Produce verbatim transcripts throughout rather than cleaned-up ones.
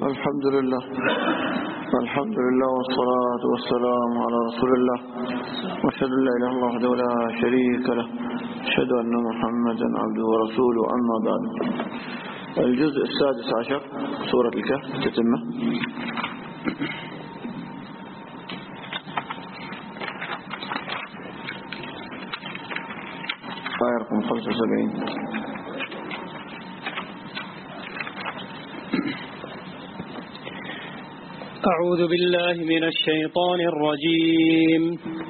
الحمد لله الحمد لله والصلاة والسلام على رسول الله وأشهد أن لا إله إلا الله وحده لا شريك له أشهد أن محمدا عبده ورسوله. أما بعد، الجزء السادس عشر سورة الكهف تتمة. آية رقم خمسة وسبعين. أعوذ بالله من الشيطان الرجيم.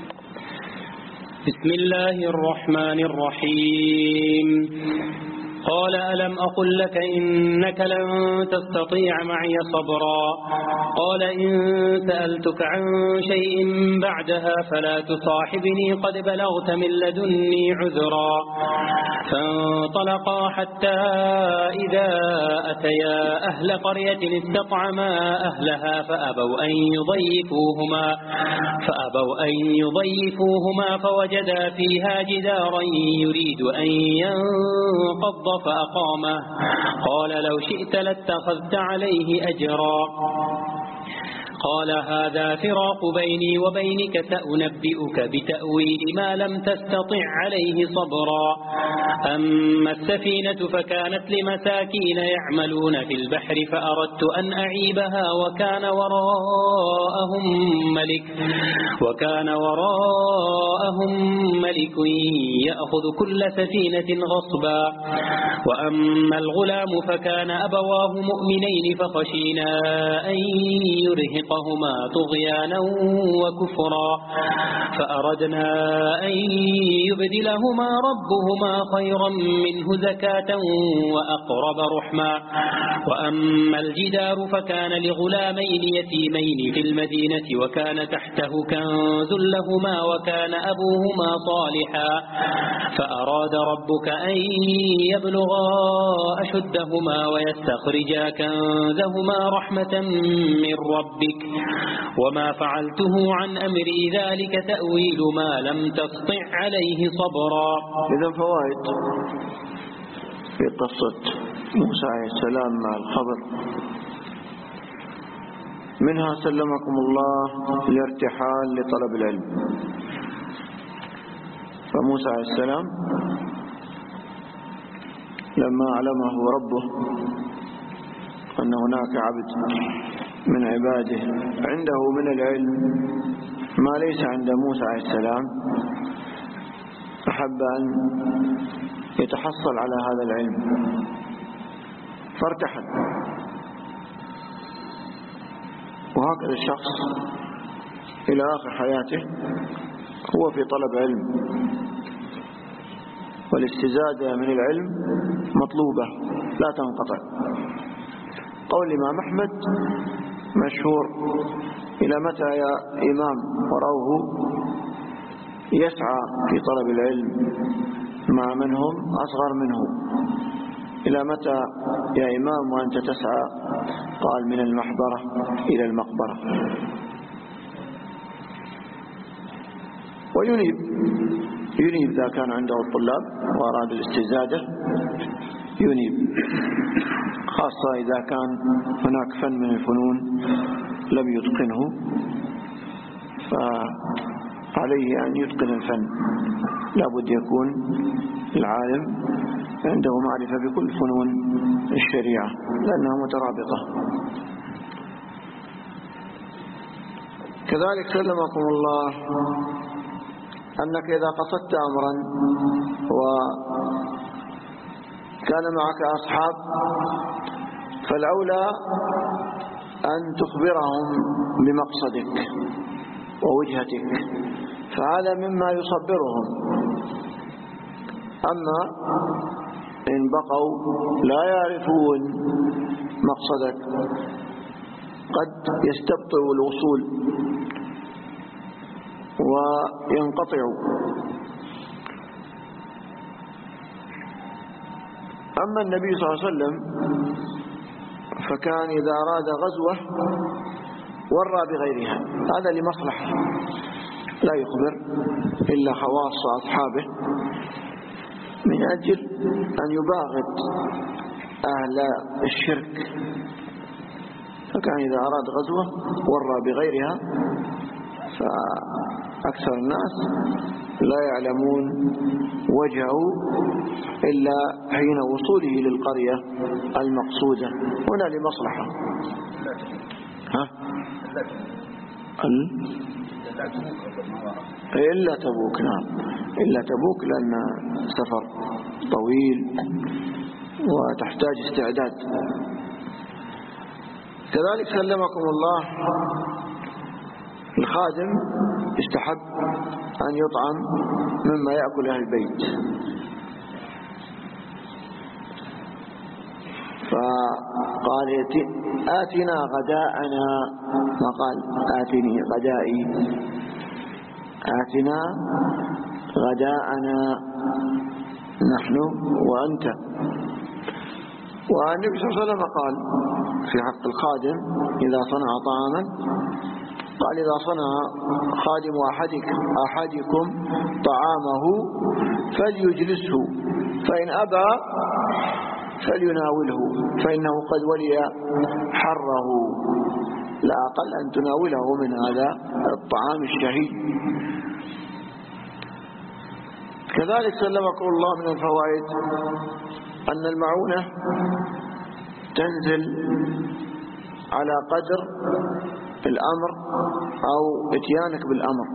بسم الله الرحمن الرحيم. قال ألم أقل لك إنك لن تستطيع معي صبرا قال إن سألتك عن شيء بعدها فلا تصاحبني قد بلغت من لدني عذرا. فانطلقا حتى إذا أتيا أهل قرية استطعما أهلها فأبوا أن يضيفوهما فأبوا أن يضيفوهما فوجدا فيها جدارا يريد أن ينقض فأقامه قال لو شئت لاتخذت عليه أجرا. قال هذا فراق بيني وبينك سأنبئك بتأويل ما لم تستطع عليه صبرا. أما السفينة فكانت لمساكين يعملون في البحر فأردت أن أعيبها وكان وراءهم ملك وكان وراءهم ملك يأخذ كل سفينة غصبا. وأما الغلام فكان أبواه مؤمنين فخشينا أن يرهق هما طغيانا وكفرا فأردنا أن يبدلهما ربهما خيرا منه زكاة وأقرب رحما. وأما الجدار فكان لغلامين يتيمين في المدينة وكان تحته كنز لهما وكان أبوهما صالحا فأراد ربك أن يبلغا أشدهما ويستخرجا كنزهما رحمة من ربك وما فعلته عن أمري ذلك تأويل ما لم تستطع عليه صبرا. إذا فوائد في قصة موسى عليه السلام مع الخضر: منها سلمكم الله الارتحال لطلب العلم. فموسى عليه السلام لما علمه ربه أن هناك عبد من عباده عنده من العلم ما ليس عند موسى عليه السلام أحب أن يتحصل على هذا العلم فارتحل. وهكذا الشخص إلى آخر حياته هو في طلب علم، والاستزادة من العلم مطلوبة لا تنقطع. قول الإمام أحمد مشهور: إلى متى يا إمام وروه يسعى في طلب العلم مع من هم أصغر منه؟ إلى متى يا إمام وأنت تسعى؟ قال: من المحبرة إلى المقبرة. وينيب ينيب إذا كان عنده الطلاب وأراد الاستزادة ينيب، خاصة إذا كان هناك فن من الفنون لم يتقنه فعليه أن يتقن الفن. لابد يكون العالم عنده معرفة بكل فنون الشريعة لأنها مترابطة. كذلك سلمكم الله أنك إذا قصدت أمرا وكان معك أصحاب فالأولى أن تخبرهم بمقصدك ووجهتك، فهذا مما يصبرهم. أما إن بقوا لا يعرفون مقصدك قد يستبطئوا الوصول وينقطعوا. أما النبي صلى الله عليه وسلم فكان إذا أراد غزوة ورى بغيرها، هذا لمصلحة، لا يخبر إلا خواص أصحابه من أجل أن يباغت أهل الشرك فكان إذا أراد غزوة ورى بغيرها، فأكثر الناس لا يعلمون وجهه إلا حين وصوله للقرية المقصودة، هنا لمصلحة. ها؟ إلا تبوك، نعم إلا تبوك، لأن سفر طويل وتحتاج استعداد. كذلك سلمكم الله الخادم يستحب أن يطعم مما يأكل أهل البيت، فقال آتنا غداءنا، ما قال آتني غدائي، آتنا غداءنا نحن وأنت. والنبي صلى الله عليه وسلم قال في حق الخادم إذا صنع طعاما، قال إذا صنع خادم أحدك أحدكم طعامه فليجلسه، فإن أبى فليناوله، فإنه قد ولي حره، لا أقل أن تناوله من هذا الطعام الشهي. كذلك سلمكم الله من الفوائد أن المعونة تنزل على قدر الأمر أو اتيانك بالأمر.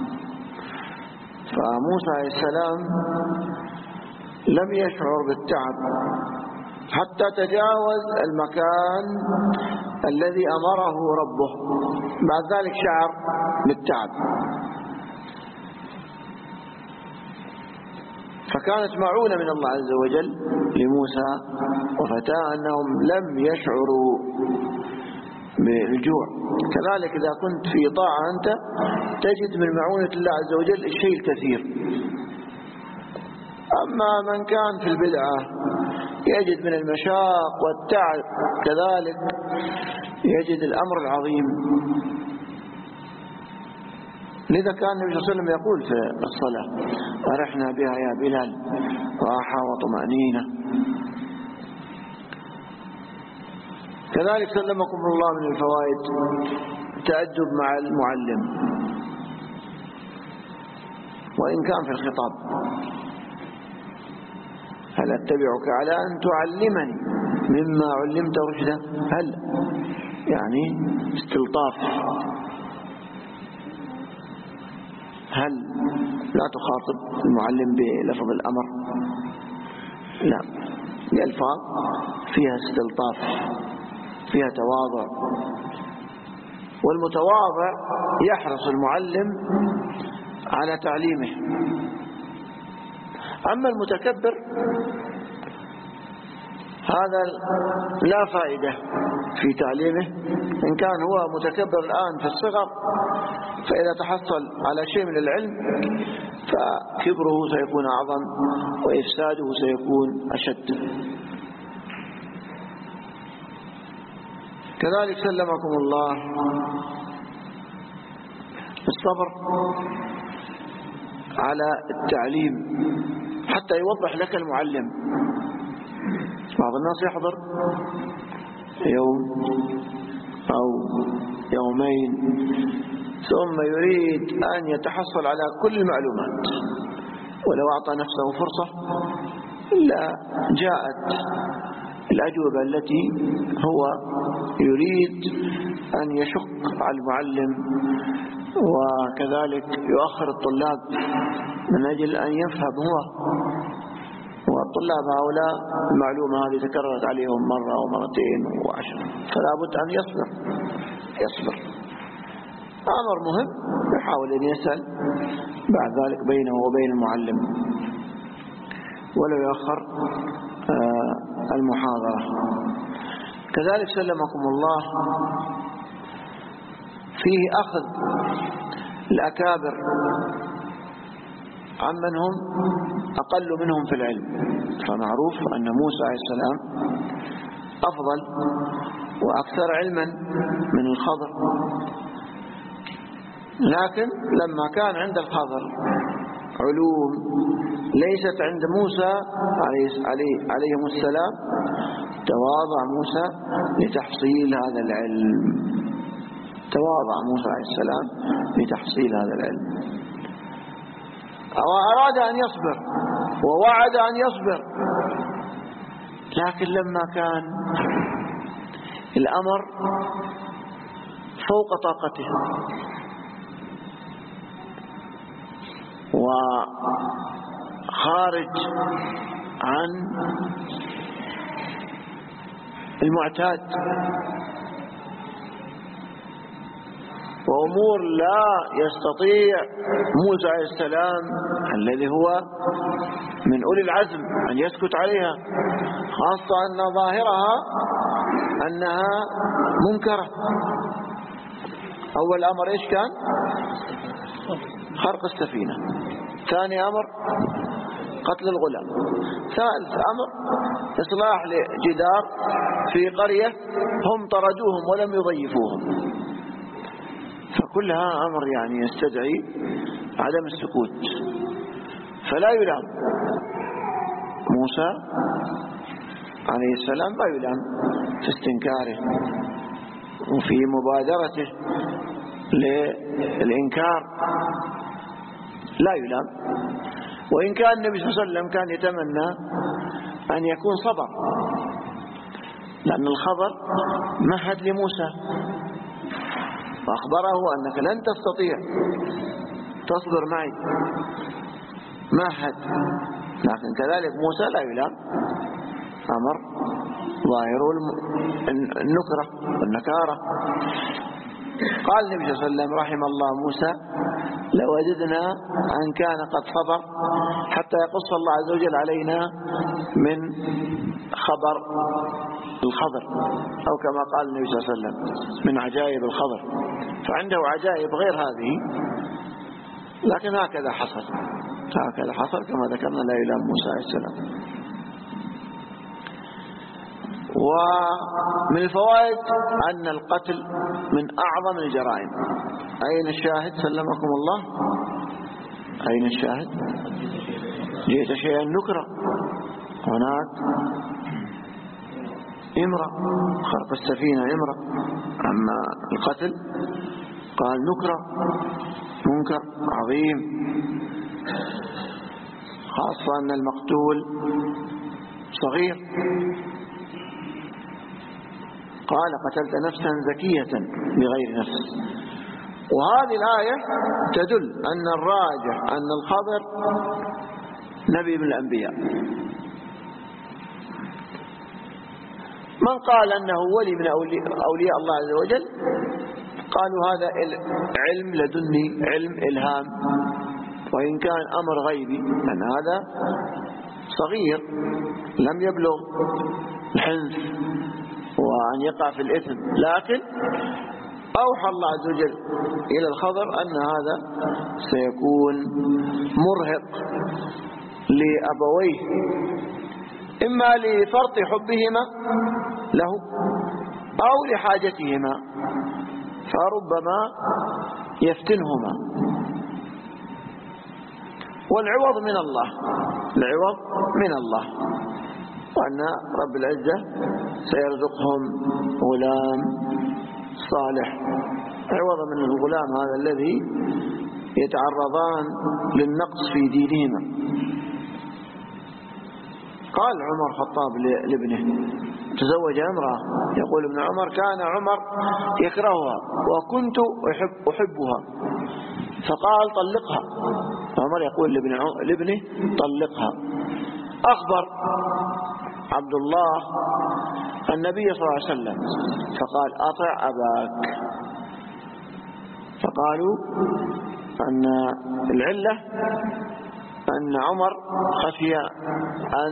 فموسى عليه السلام لم يشعر بالتعب حتى تجاوز المكان الذي أمره ربه، بعد ذلك شعر بالتعب. فكانت معونة من الله عز وجل لموسى وفتاه أنهم لم يشعروا بالجوع. كذلك إذا كنت في طاعة أنت تجد من معونة الله عز وجل الشيء الكثير. أما من كان في البدعة يجد من المشاق والتعب، كذلك يجد الأمر العظيم. لذا كان النبي صلى الله عليه وسلم يقول في الصلاة أرحنا بها يا بلال راحة وطمأنينة. كذلك سلمكم الله من الفوائد تأدب مع المعلم وإن كان في الخطاب. هل أتبعك على أن تعلمني مما علمت رشدا؟ هل يعني استلطاف، هل لا تخاطب المعلم بلفظ الأمر، لا، بألفاظ فيها استلطاف، فيها تواضع. والمتواضع يحرص المعلم على تعليمه. أما المتكبر هذا لا فائدة في تعليمه. إن كان هو متكبر الآن في الصغر، فإذا تحصل على شيء من العلم فكبره سيكون أعظم وإفساده سيكون أشد. كذلك سلمكم الله الصبر على التعليم حتى يوضح لك المعلم. بعض الناس يحضر يوم أو يومين ثم يريد أن يتحصل على كل المعلومات، ولو أعطى نفسه فرصة إلا جاءت الأجوبة التي هو يريد أن يشق على المعلم، وكذلك يؤخر الطلاب من أجل أن يفهم هو. والطلاب هؤلاء المعلومة هذه تكررت عليهم مرة ومرتين وعشر، فلا بد أن يصبر يصبر أمر مهم، يحاول أن يسأل بعد ذلك بينه وبين المعلم ولو يؤخر المحاضرة. كذلك سلمكم الله فيه أخذ الأكابر عمن هم أقل منهم في العلم. فمعروف أن موسى عليه السلام أفضل وأكثر علما من الخضر، لكن لما كان عند الخضر علوم ليست عند موسى عليه عليه عليهم السلام، تواضع موسى لتحصيل هذا العلم، تواضع موسى عليه السلام لتحصيل هذا العلم، وأراد أن يصبر ووعد أن يصبر، لكن لما كان الأمر فوق طاقته وخارج عن المعتاد وأمور لا يستطيع موسى عليه السلام الذي هو من أولي العزم أن يسكت عليها، خاصة أن ظاهرها أنها منكرة. أول أمر إيش كان؟ خرق السفينة. ثاني أمر قتل الغلام. ثالث أمر إصلاح لجدار في قرية هم طردوهم ولم يضيفوهم. فكلها أمر يعني يستدعي عدم السكوت، فلا يلام موسى عليه السلام، لا يلام في استنكاره وفي مبادرته للإنكار، لا يلام. وإن كان النبي صلى الله عليه وسلم كان يتمنى أن يكون صبر، لأن الخبر مهد لموسى وأخبره أنك لن تستطيع تصبر معي، مهد. لكن كذلك موسى لا يلام، أمر ظاهر النكرة والنكارة. قال النبي صلى الله عليه وسلم رحم الله موسى لوجدنا أن كان قد صبر حتى يقص الله عز وجل علينا من خبر الخضر، أو كما قال النبي صلى الله عليه وسلم من عجائب الخضر، فعنده عجائب غير هذه. لكن هكذا حصل، هكذا حصل كما ذكرنا، لا يلام موسى عليه السلام. ومن الفوائد أن القتل من أعظم الجرائم. أين الشاهد سلمكم الله؟ أين الشاهد؟ جئت شيئا نكرة، هناك امرأة خرق السفينة امرأة، أما القتل قال نكرة، منكر عظيم، خاصة أن المقتول صغير. قال قتلت نفسا زكية بغير نفس. وهذه الآية تدل أن الراجح أن الخضر نبي من الأنبياء. من قال أنه ولي من أولياء الله عز وجل قالوا هذا علم لدني، علم إلهام، وإن كان أمر غيبي، لأن هذا صغير لم يبلغ الحنث وأن يقع في الإثم، لكن أوحى الله عز وجل إلى الخضر أن هذا سيكون مرهق لأبويه، إما لفرط حبهما له أو لحاجتهما، فربما يفتنهما. والعوض من الله، العوض من الله، وأن رب العزة سيرزقهم غلام صالح عوض من الغلام هذا الذي يتعرضان للنقص في دينهما. قال عمر الخطاب لابنه تزوج امرأة، يقول ابن عمر كان عمر يكرهها وكنت أحب أحبها، فقال طلقها. عمر يقول لابنه طلقها. أخبر عبد الله النبي صلى الله عليه وسلم فقال أطع أباك. فقالوا أن العلة أن عمر خشي أن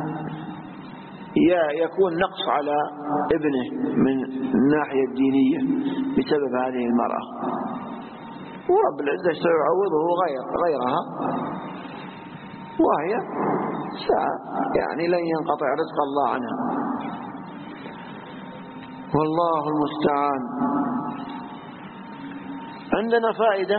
يكون نقص على ابنه من الناحية الدينية بسبب هذه المرأة، ورب العزة سيعوضه غير غيرها، وهي ساعة يعني لن ينقطع رزق الله عنها، والله المستعان. عندنا فائدة: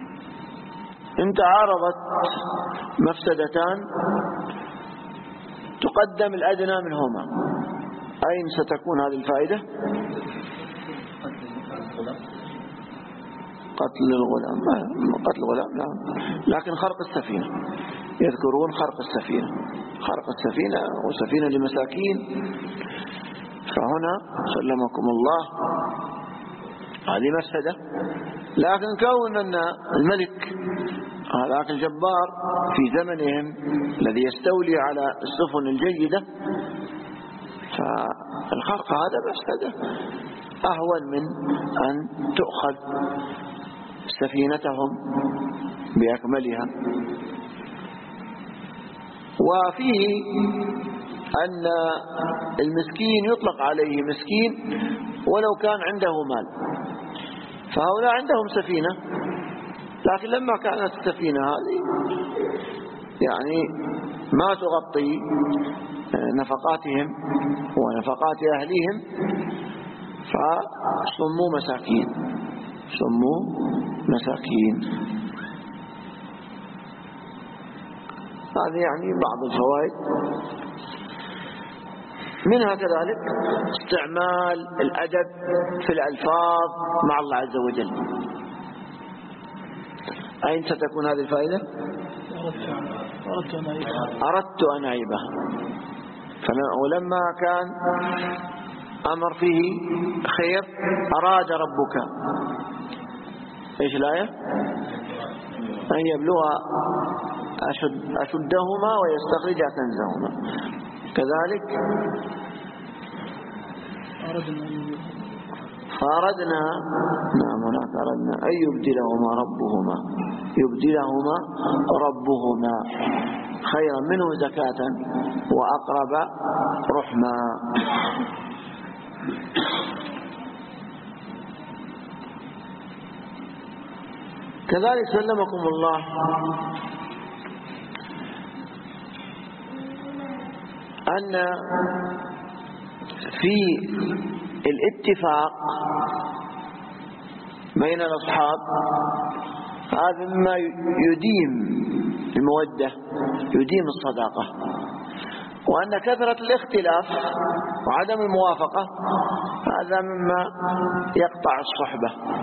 إن تعارضت مفسدتان تقدم الأدنى منهما. أين ستكون هذه الفائدة؟ قتل الغلام، قتل الغلام لا، لكن خرق السفينة، يذكرون خرق السفينة، خرق السفينة وسفينة لمساكين. فهنا سلمكم الله هذه مفسدة. لكن كون أن الملك هذاك الجبار في زمنهم الذي يستولي على السفن الجيدة، فالخرق هذا مفسدة أهون من أن تؤخذ سفينتهم بأكملها. وفيه أن المسكين يطلق عليه مسكين ولو كان عنده مال. فهؤلاء عندهم سفينة، لكن لما كانت السفينة هذه يعني ما تغطي نفقاتهم ونفقات أهليهم فسموا مساكين، سموا مساكين. هذه يعني بعض الفوائد. منها كذلك استعمال الأدب في الألفاظ مع الله عز وجل. أين ستكون هذه الفائدة؟ أردت أن أعيبه. ولما كان أمر فيه خير أراد ربك إيش الآية؟ أن يبلغ أشد أشدهما ويستخرج كنزهما. كذلك فأردنا نعم هناك أردنا أن يبدلهما ربهما يبدلهما ربهما خيرا منه زكاة وأقرب رحما. كذلك سلمكم الله أن في الاتفاق بين الأصحاب هذا مما يديم المودة، يديم الصداقة. وأن كثرة الاختلاف وعدم الموافقة هذا مما يقطع الصحبة.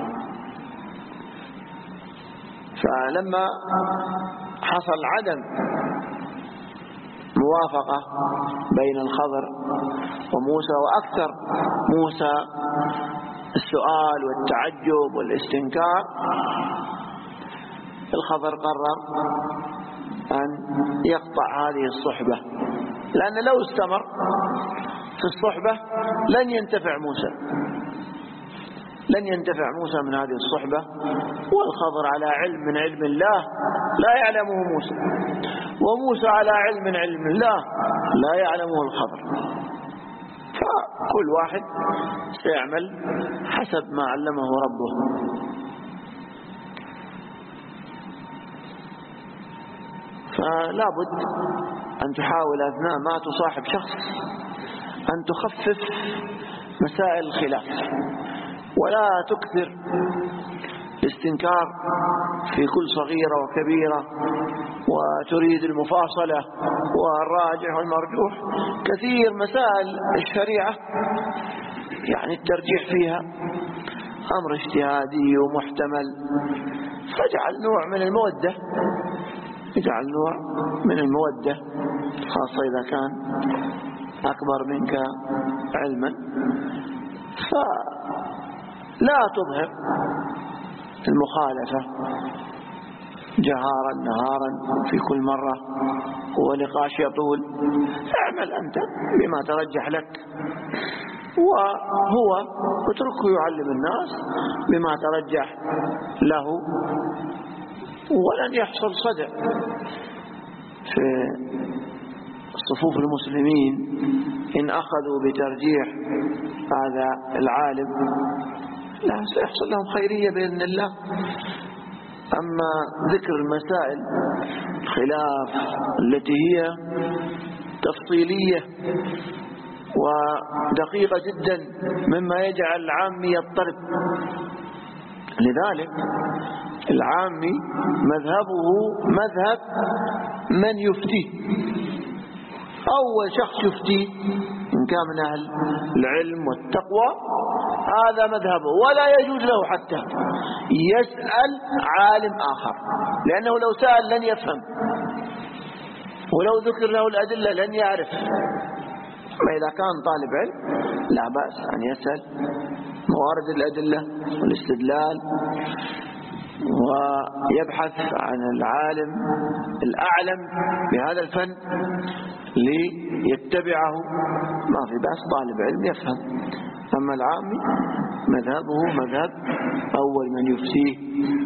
فلما حصل عدم موافقة بين الخضر وموسى، وأكثر موسى السؤال والتعجب والاستنكار، الخضر قرر أن يقطع هذه الصحبة، لأن لو استمر في الصحبة لن ينتفع موسى لن ينتفع موسى من هذه الصحبة، والخضر على علم من علم الله لا يعلمه موسى، وموسى على علم من علم الله لا يعلمه الخضر. فكل واحد سيعمل حسب ما علمه ربه. فلا بد أن تحاول أثناء ما تصاحب شخص أن تخفف مسائل الخلاف، ولا تكثر الاستنكار في كل صغيرة وكبيرة، وتريد المفاصلة والراجح والمرجوح. كثير مسائل الشريعة يعني الترجيح فيها أمر اجتهادي ومحتمل، فاجعل نوع من المودة، اجعل نوع من المودة، خاصة إذا كان أكبر منك علما. فلا تظهر المخالفة جهارا نهارا في كل مرة ونقاش يطول. اعمل أنت بما ترجح لك، وهو اتركه يعلم الناس بما ترجح له، ولن يحصل صدع في صفوف المسلمين إن أخذوا بترجيح هذا العالم، لا سيحصل لهم خيرية بإذن الله. أما ذكر المسائل خلاف التي هي تفصيلية ودقيقة جدا مما يجعل العامي يضطرب، لذلك العامي مذهبه مذهب من يفتيه، أول شخص يفتي إن كان من أهل العلم والتقوى هذا مذهبه، ولا يجوز له حتى يسأل عالم آخر، لأنه لو سأل لن يفهم، ولو ذكر له الأدلة لن يعرف. أما إذا كان طالب علم لا بأس أن يسأل موارد الأدلة والاستدلال، ويبحث عن العالم الأعلم بهذا الفن ليتبعه، ما في بأس، طالب علم يفهم. أما العامي مذهبه مذهب أول من يفتيه.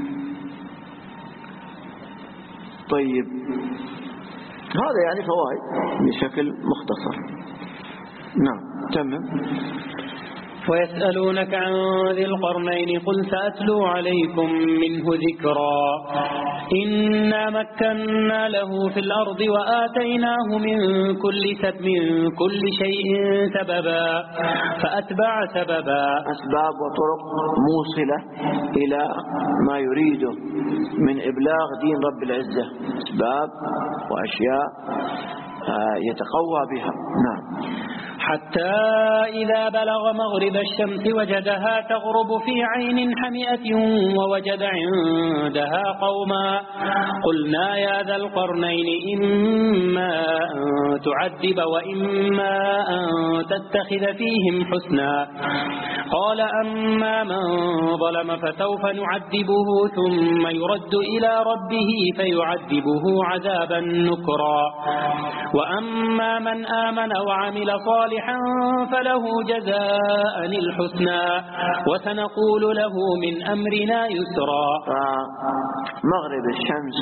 طيب، هذا يعني فوائد بشكل مختصر. نعم، تمام. ويسألونك عن ذي القرنين قل سأتلو عليكم منه ذكرا إنا مكنا له في الأرض وآتيناه من كل سب من كل شيء سببا فأتبع سببا. أسباب وطرق موصلة إلى ما يريده من إبلاغ دين رب العزة، أسباب وأشياء يتقوى بها. نعم. حتى إذا بلغ مغرب الشمس وجدها تغرب في عين حمئة ووجد عندها قوما قلنا يا ذا القرنين إما أن تعذب وإما أن تتخذ فيهم حسنا قال أما من ظلم فسوف نعذبه ثم يرد إلى ربه فيعذبه عذابا نكرا وأما من آمن وعمل صالحا فله جزاء الحسنى وسنقول له من أمرنا يسرا. مغرب الشمس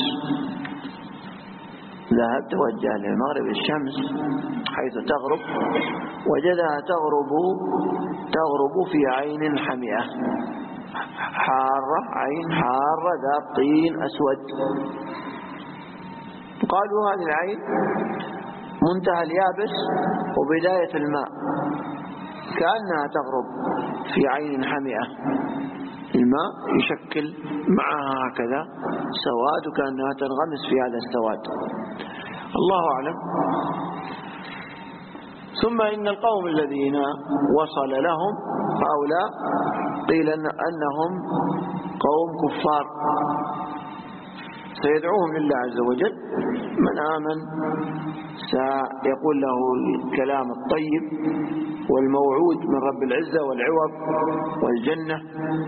ذهب توجه لمغرب الشمس حيث تغرب، وجدها تغرب تغرب في عين حمئة حارة، عين حارة ذات طين أسود. قالوا هذه العين منتهى اليابس وبداية الماء، كأنها تغرب في عين حمئة، الماء يشكل معها هكذا سواد وكأنها تنغمس في هذا السواد، الله أعلم. ثم إن القوم الذين وصل لهم هؤلاء قيل أنهم قوم كفار، سيدعوهم لله عز وجل، من آمن سيقول له الكلام الطيب والموعود من رب العزة والعوض والجنة.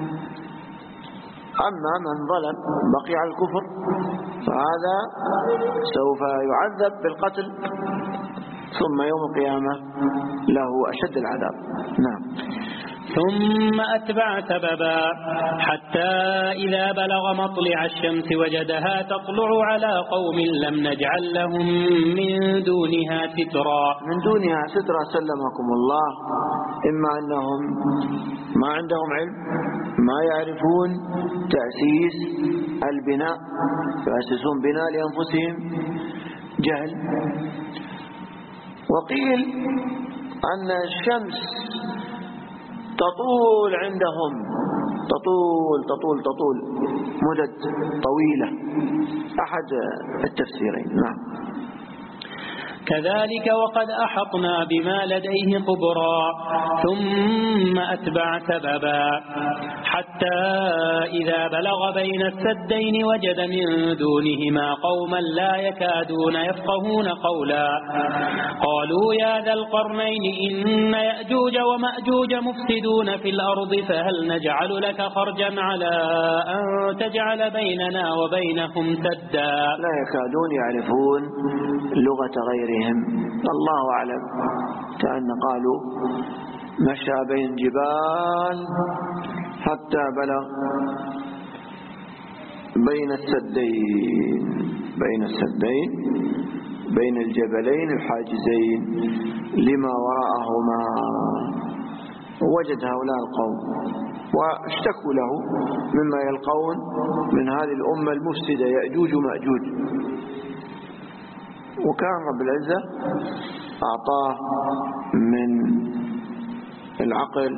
أما من ظلم بقي على الكفر فهذا سوف يعذب بالقتل، ثم يوم القيامة له أشد العذاب. نعم. ثم أتبع سببا حتى إذا بلغ مطلع الشمس وجدها تطلع على قوم لم نجعل لهم من دونها سترا. من دونها سترا سلمكم الله، إما أنهم ما عندهم علم، ما يعرفون تأسيس البناء، يؤسسون بناء لأنفسهم، جهل. وقيل أن الشمس تطول عندهم، تطول تطول تطول مدد طويلة، أحد التفسيرين. نعم. كذلك وقد أحطنا بما لديه خبرا ثم أتبع سببا حتى إذا بلغ بين السدين وجد من دونهما قوما لا يكادون يفقهون قولا قالوا يا ذا القرنين إن يأجوج ومأجوج مفسدون في الأرض فهل نجعل لك خرجا على أن تجعل بيننا وبينهم سدا. لا يكادون يعرفون لغة غيرهم، الله أعلم، كأن قالوا مشى بين جبال حتى بلغ بين السدين بين السدين بين الجبلين الحاجزين لما وراءهما، وجد هؤلاء القوم واشتكوا له مما يلقون من هذه الأمة المفسدة يأجوج ومأجوج، وكان رب العزة أعطاه من العقل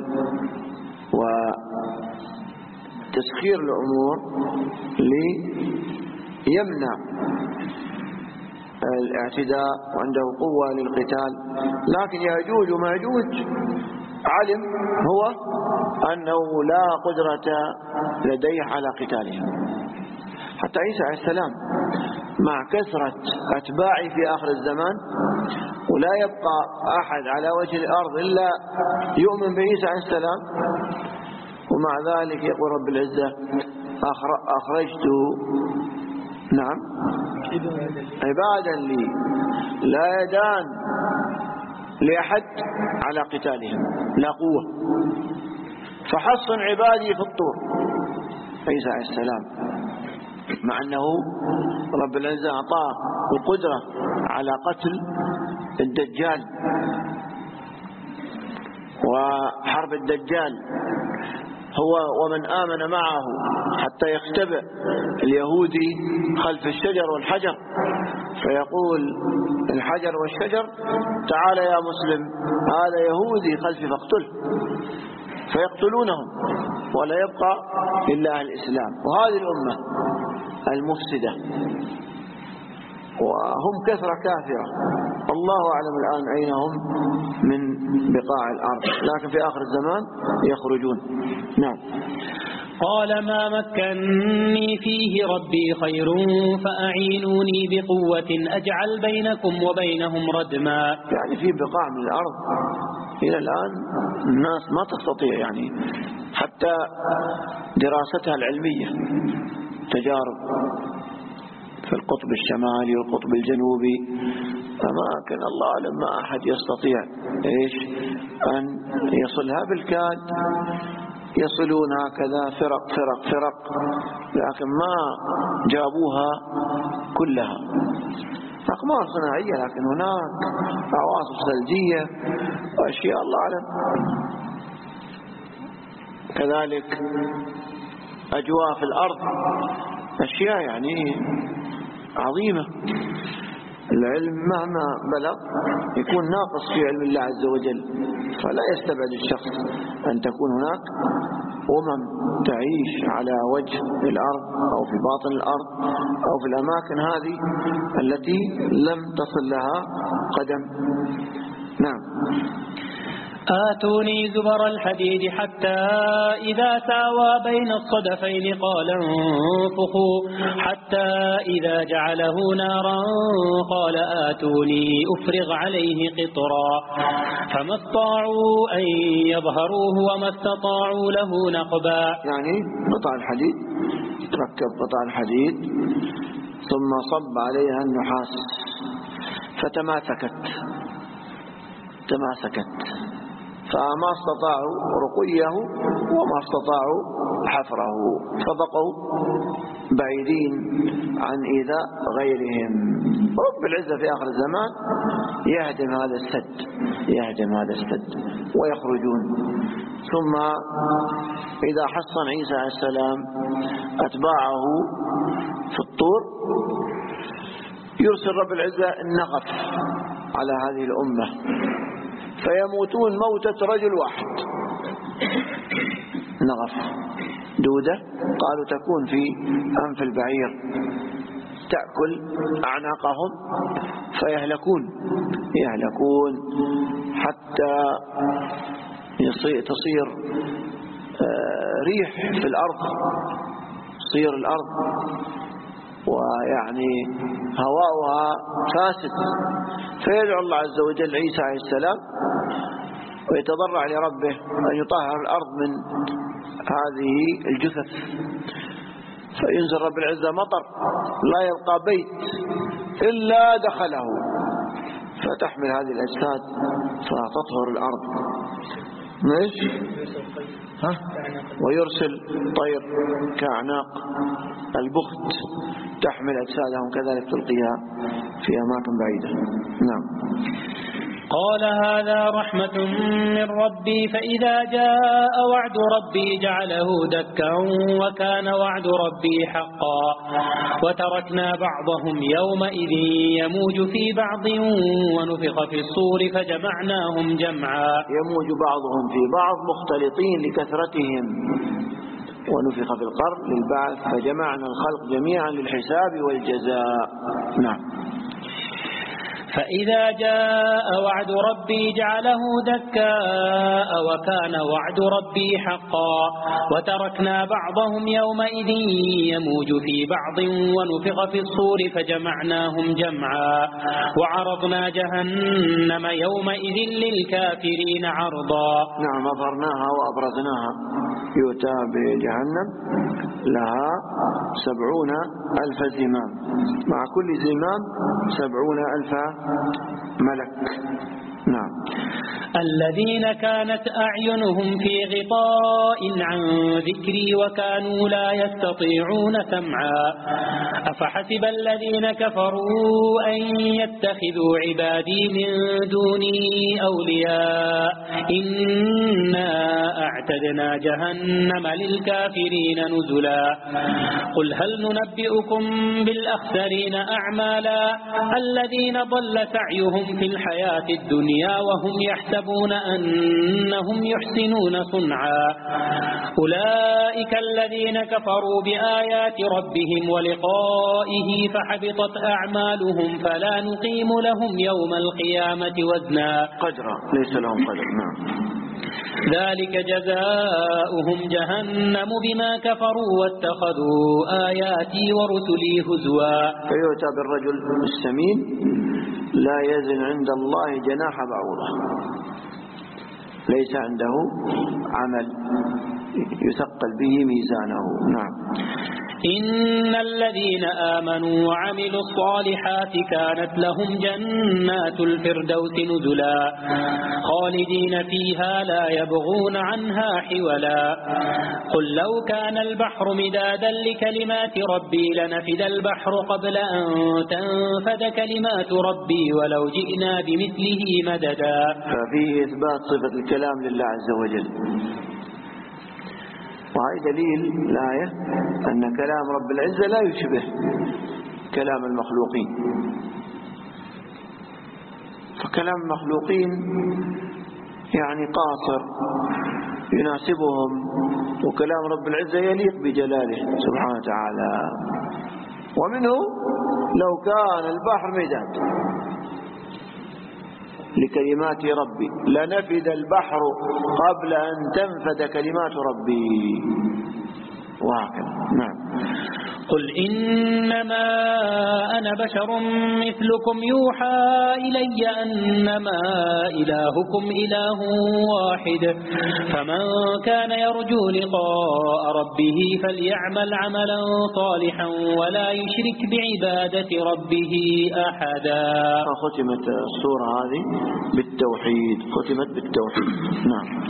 وتسخير الأمور ليمنع الاعتداء وعنده قوة للقتال. لكن يأجوج ومأجوج علم هو أنه لا قدرة لديه على قتالهم. حتى عيسى عليه السلام مع كثرة أتباعه في آخر الزمان ولا يبقى أحد على وجه الأرض إلا يؤمن بعيسى عليه السلام، ومع ذلك يقول رب العزة أخرجت نعم عبادا لي لا يدان لأحد على قتالهم لا قوة، فحصن عبادي في الطور عيسى عليه السلام، مع أنه رب العزة أعطاه القدرة على قتل الدجال وحرب الدجال هو ومن آمن معه، حتى يختبئ اليهودي خلف الشجر والحجر فيقول الحجر والشجر تعال يا مسلم هذا يهودي خلفي فاقتله، فيقتلونهم ولا يبقى إلا الإسلام. وهذه الأمة المفسدة وهم كثرة كافرة، الله أعلم الآن أين هم من بقاع الأرض، لكن في آخر الزمان يخرجون. نعم. قال ما مكنني فيه ربي خير فأعينوني بقوة أجعل بينكم وبينهم ردما. يعني في بقاع من الأرض إلى الآن الناس ما تستطيع يعني حتى دراستها العلمية، تجارب في القطب الشمالي والقطب الجنوبي أماكن الله أعلم ما أحد يستطيع إيش أن يصلها، بالكاد يصلون هكذا فرق فرق فرق، لكن ما جابوها كلها. أقمار صناعية لكن هناك عواصف ثلجية وأشياء الله أعلم. كذلك أجواء في الأرض أشياء يعني عظيمة. العلم مهما بلغ يكون ناقص في علم الله عز وجل، فلا يستبعد الشخص أن تكون هناك أمم تعيش على وجه الأرض أو في باطن الأرض أو في الأماكن هذه التي لم تصل لها قدم. نعم. آتوني زبر الحديد حتى إذا ساوى بين الصدفين قال انفخوا حتى إذا جعله نارا قال آتوني أفرغ عليه قطرا فما استطاعوا أن يظهروه وما استطاعوا له نقبا. يعني قطع الحديد، تركب قطع الحديد ثم صب عليها النحاس فتماسكت تماسكت فما استطاعوا رقيه وما استطاعوا حفره، فبقوا بعيدين عن إيذاء غيرهم. رب العزة في آخر الزمان يهدم هذا السد يهدم هذا السد ويخرجون. ثم إذا حصن عيسى عليه السلام أتباعه في الطور يرسل رب العزة النقف على هذه الأمة فيموتون موتة رجل واحد. نغف دودة قالوا تكون في أنف البعير تأكل أعناقهم فيهلكون يهلكون حتى تصير ريح في الأرض، تصير الأرض ويعني هواؤها فاسد، فيدعو الله عز وجل عيسى عليه السلام ويتضرع لربه أن يطهر الأرض من هذه الجثث، فينزل رب العزة مطر لا يبقى بيت إلا دخله فتحمل هذه الأجساد فتطهر الأرض. ماشي ها؟ ويرسل طير كأعناق البخت تحمل أجسادهم كذلك تلقيها في أماكن بعيدة. نعم. قال هذا رحمة من ربي فإذا جاء وعد ربي جعله دكا وكان وعد ربي حقا وتركنا بعضهم يومئذ يموج في بعض ونفخ في الصور فجمعناهم جمعا. يموج بعضهم في بعض مختلطين لكثرتهم، ونفخ في القبر للبعث فجمعنا الخلق جميعا للحساب والجزاء. نعم. فإذا جاء وعد ربي جعله دكاء وكان وعد ربي حقا وتركنا بعضهم يومئذ يموج في بعض ونفخ في الصور فجمعناهم جمعا وعرضنا جهنم يومئذ للكافرين عرضا. نعم أظهرناها وأبرزناها. يؤتى بجهنم لها سبعون ألف زمام، مع كل زمام سبعون ألف ملك. نعم. الذين كانت أعينهم في غطاء عن ذكري وكانوا لا يستطيعون سمعا أفحسب الذين كفروا أن يتخذوا عبادي من دوني أولياء إنا أعتدنا جهنم للكافرين نزلا. قل هل ننبئكم بالأخسرين أعمالا الذين ضل سعيهم في الحياة الدنيا وهم يحسبون أنهم يحسنون صنعا أولئك الذين كفروا بآيات ربهم ولقائه فحبطت أعمالهم فلا نقيم لهم يوم القيامة وزنا. قدرا ليس لهم قدر. نعم. ذلك جزاؤهم جهنم بما كفروا واتخذوا آياتي ورسلي هزوا. فيؤتى بالرجل السمين لا يزن عند الله جناح بعوضة، ليس عنده عمل يثقل به ميزانه. نعم. إن الذين آمنوا وعملوا الصالحات كانت لهم جنات الفردوس نزلا خالدين فيها لا يبغون عنها حولا. قل لو كان البحر مدادا لكلمات ربي لنفد البحر قبل أن تنفد كلمات ربي ولو جئنا بمثله مددا. ففيه إثبات صفة الكلام لله عز وجل، وهذا دليل الآية أن كلام رب العزة لا يشبه كلام المخلوقين. فكلام المخلوقين يعني قاصر يناسبهم، وكلام رب العزة يليق بجلاله سبحانه وتعالى. ومنه لو كان البحر مداد لكلمات ربي لنفد البحر قبل أن تنفد كلمات ربي وهكذا. نعم. قل إنما أنا بشر مثلكم يوحى إلي أنما إلهكم إله واحد فمن كان يرجو لقاء ربه فليعمل عملا صالحا ولا يشرك بعبادة ربه أحدا. ختمت السورة هذه بالتوحيد، ختمت بالتوحيد. نعم.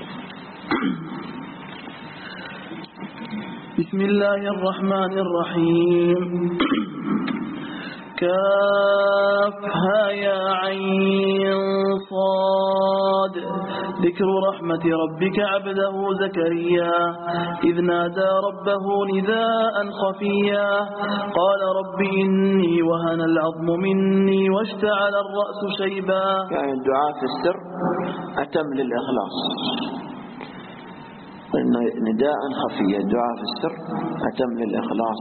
بسم الله الرحمن الرحيم. كافها يا عين صاد ذكر رحمة ربك عبده زكريا إذ نادى ربه نداء خفيا قال رب إني وهن العظم مني واشتعل الرأس شيبا. يعني الدعاء في السر أتم للإخلاص، نداء خفيا، الدعاء في السر أتم للإخلاص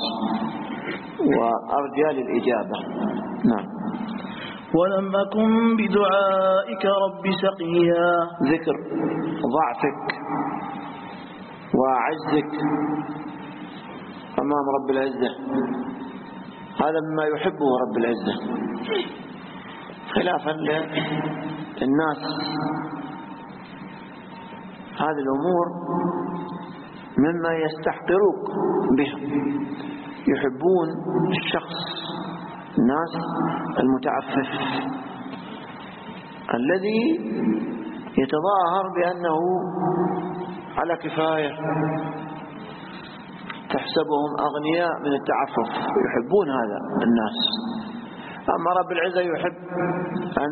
وأرجى للإجابة. نعم. ولم أكن بدعائك رب شقيا. ذكر ضعفك وعجزك أمام رب العزة، هذا مما يحبه رب العزة، خلافا للناس. هذه الأمور مما يستحقروك به، يحبون الشخص الناس المتعفف الذي يتظاهر بأنه على كفاية، تحسبهم أغنياء من التعفف، يحبون هذا الناس. أما رب العزة يحب أن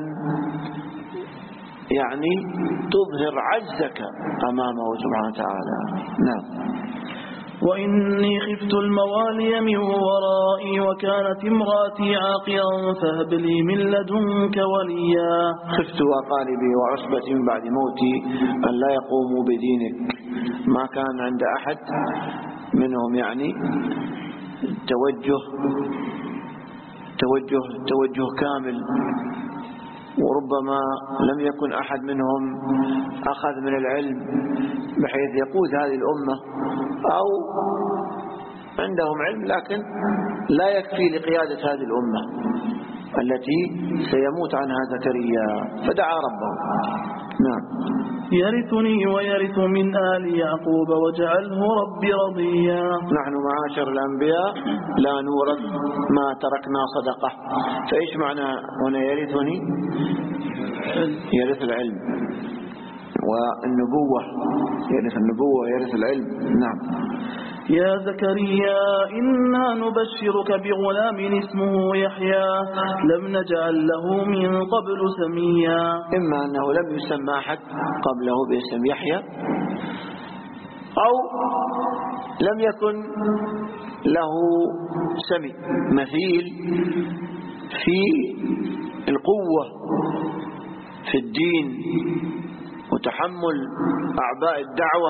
يعني تظهر عجزك أمامه سبحانه وتعالى. نعم. وإني خفت الموالي من ورائي وكانت امرأتي عاقرا فهب لي من لدنك وليا. خفت وقالبي وعصبتي من بعد موتي أن لا يقوموا بدينك. ما كان عند أحد منهم يعني توجه توجه توجه كامل، وربما لم يكن أحد منهم أخذ من العلم بحيث يقود هذه الأمة، أو عندهم علم لكن لا يكفي لقيادة هذه الأمة التي سيموت عنها زكريا، فدعا ربه. نعم. يرثني ويرث من آل يعقوب واجعله ربي رضيا. نحن معاشر الأنبياء لا نورث ما تركنا صدقة. فإيش معنى هنا يرثني؟ يرث العلم والنبوة، يرث النبوة ويرث العلم. نعم. يا زكريا إنا نبشرك بغلام اسمه يحيى لم نجعل له من قبل سميا. إما أنه لم يسمى أحد قبله باسم يحيى، أو لم يكن له سمي مثيل في القوة في الدين وتحمل أعباء الدعوة.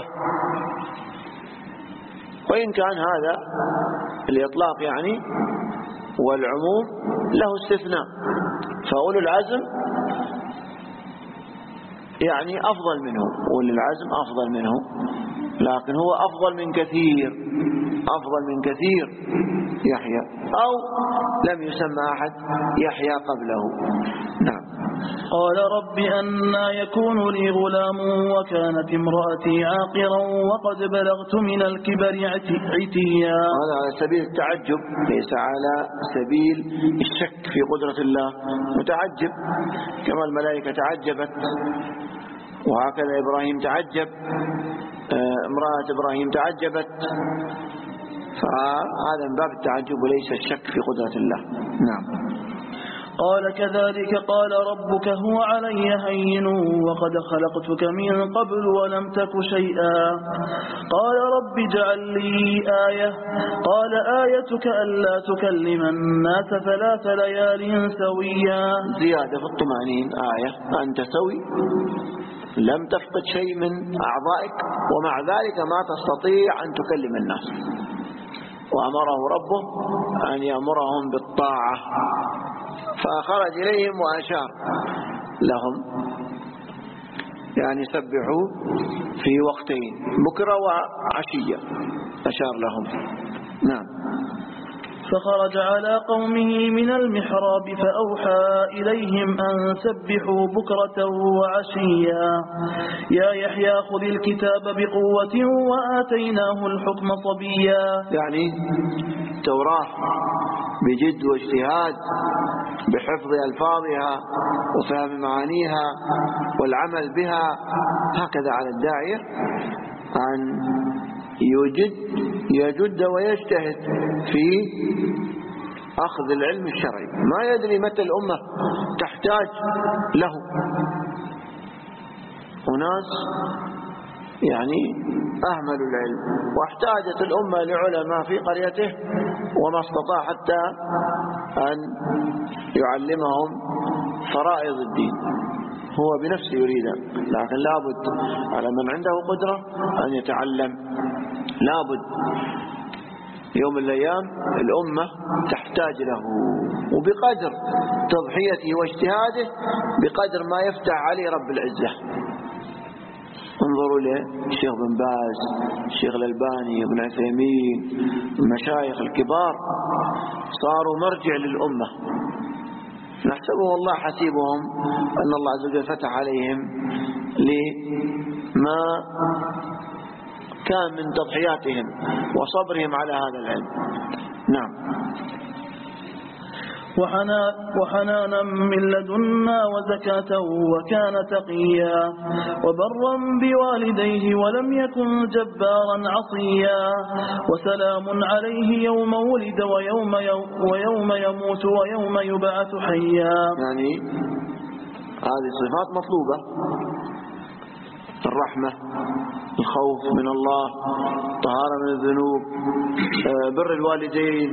وإن كان هذا الإطلاق يعني والعموم له استثناء، فأولو العزم يعني أفضل منه، أولو العزم أفضل منه، لكن هو أفضل من كثير، أفضل من كثير يحيى، أو لم يسمى أحد يحيى قبله. نعم. قال رب أنى يكون لي غلام وكانت امرأتي عاقرا وقد بلغت من الكبر عتيا. هذا على سبيل التعجب، ليس على سبيل الشك في قدرة الله، متعجب كما الملائكة تعجبت، وهكذا إبراهيم تعجب، امرأة إبراهيم تعجبت، فهذا من باب التعجب وليس الشك في قدرة الله. نعم. قال كذلك قال ربك هو علي هين وقد خلقتك من قبل ولم تك شيئا. قال رب اجعل لي آية. قال آيتك ألا تكلم الناس ثلاث ليال سويا. زيادة في الطمأنين، آية أنت سوي، لم تفقد شيء من أعضائك، ومع ذلك ما تستطيع أن تكلم الناس. وأمره ربه أن يأمرهم بالطاعة، فخرج إليهم وأشار لهم، يعني سبحوا في وقتين بكرة وعشية، أشار لهم. نعم. فخرج على قومه من المحراب فأوحى إليهم أن سبحوا بكرة وعشيا. يا يحيى خذ الكتاب بقوة وآتيناه الحكم صبيا. يعني توراة بجد واجتهاد، بحفظ ألفاظها وفهم معانيها والعمل بها. هكذا على الداعية أن يجد يجد ويجتهد في أخذ العلم الشرعي، ما يدري متى الأمة تحتاج له. أناس يعني أهملوا العلم، واحتاجت الأمة لعلماء في قريته وما استطاع حتى أن يعلمهم فرائض الدين، هو بنفسه يريد، لكن لابد على من عنده قدرة أن يتعلم. لابد يوم من الأيام الأمة تحتاج له، وبقدر تضحيته واجتهاده بقدر ما يفتح عليه رب العزة. انظروا للشيخ بن باز، الشيخ الألباني، ابن عثيمين، المشايخ الكبار صاروا مرجع للأمة، نحسبه الله حسيبهم أن الله عز وجل فتح عليهم لما كان من تضحياتهم وصبرهم على هذا العلم. نعم. وحنانا من لدنا وزكاة وكان تقيا وبرا بوالديه ولم يكن جبارا عصيا وسلام عليه يوم ولد ويوم, ويوم يموت ويوم يبعث حيا. يعني هذه صفات مطلوبة: الرحمة، الخوف من الله، طهارة من الذنوب، بر الوالدين.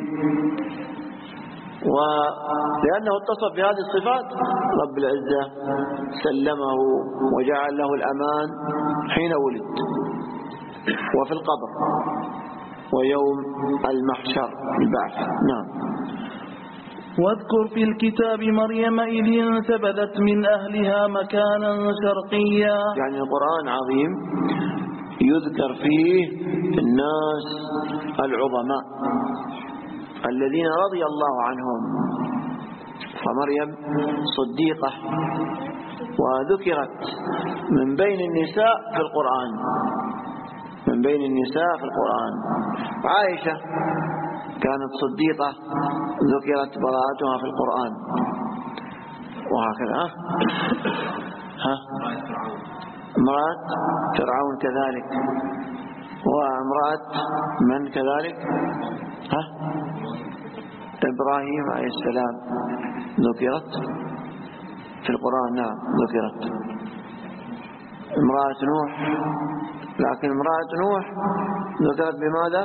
ولأنه اتصف بهذه الصفات رب العزة سلمه وجعل له الأمان حين ولد وفي القبر ويوم المحشر البعث. نعم. واذكر في الكتاب مريم إذ انتبذت من أهلها مكانا شرقيا. يعني القرآن عظيم يذكر فيه الناس العظماء الذين رضي الله عنهم، فمريم صديقة وذكرت من بين النساء في القرآن، من بين النساء في القرآن. عائشة كانت صديقة ذكرت براءتها في القرآن، وهكذا. ها امرأة فرعون كذلك، وامرأة من كذلك؟ ها إبراهيم عليه السلام ذكرت في القرآن. نعم ذكرت. امرأة نوح، لكن امرأة نوح ذكرت بماذا؟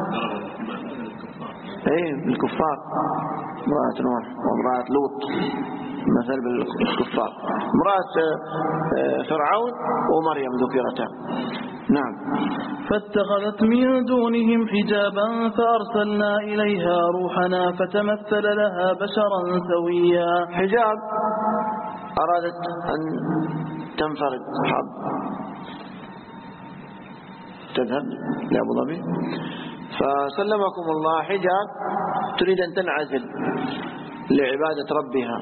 ايه بالكفار. امرأة نوح وامرأة لوط مثل بالكفار. امرأة فرعون ومريم ذكرتا. نعم. فاتخذت من دونهم حجابا فأرسلنا إليها روحنا فتمثل لها بشرا سويا. حجاب، أرادت أن تنفرد، حب تذهب لأبو ظبي، فسلمكم الله حجاب، تريد أن تنعزل لعبادة ربها،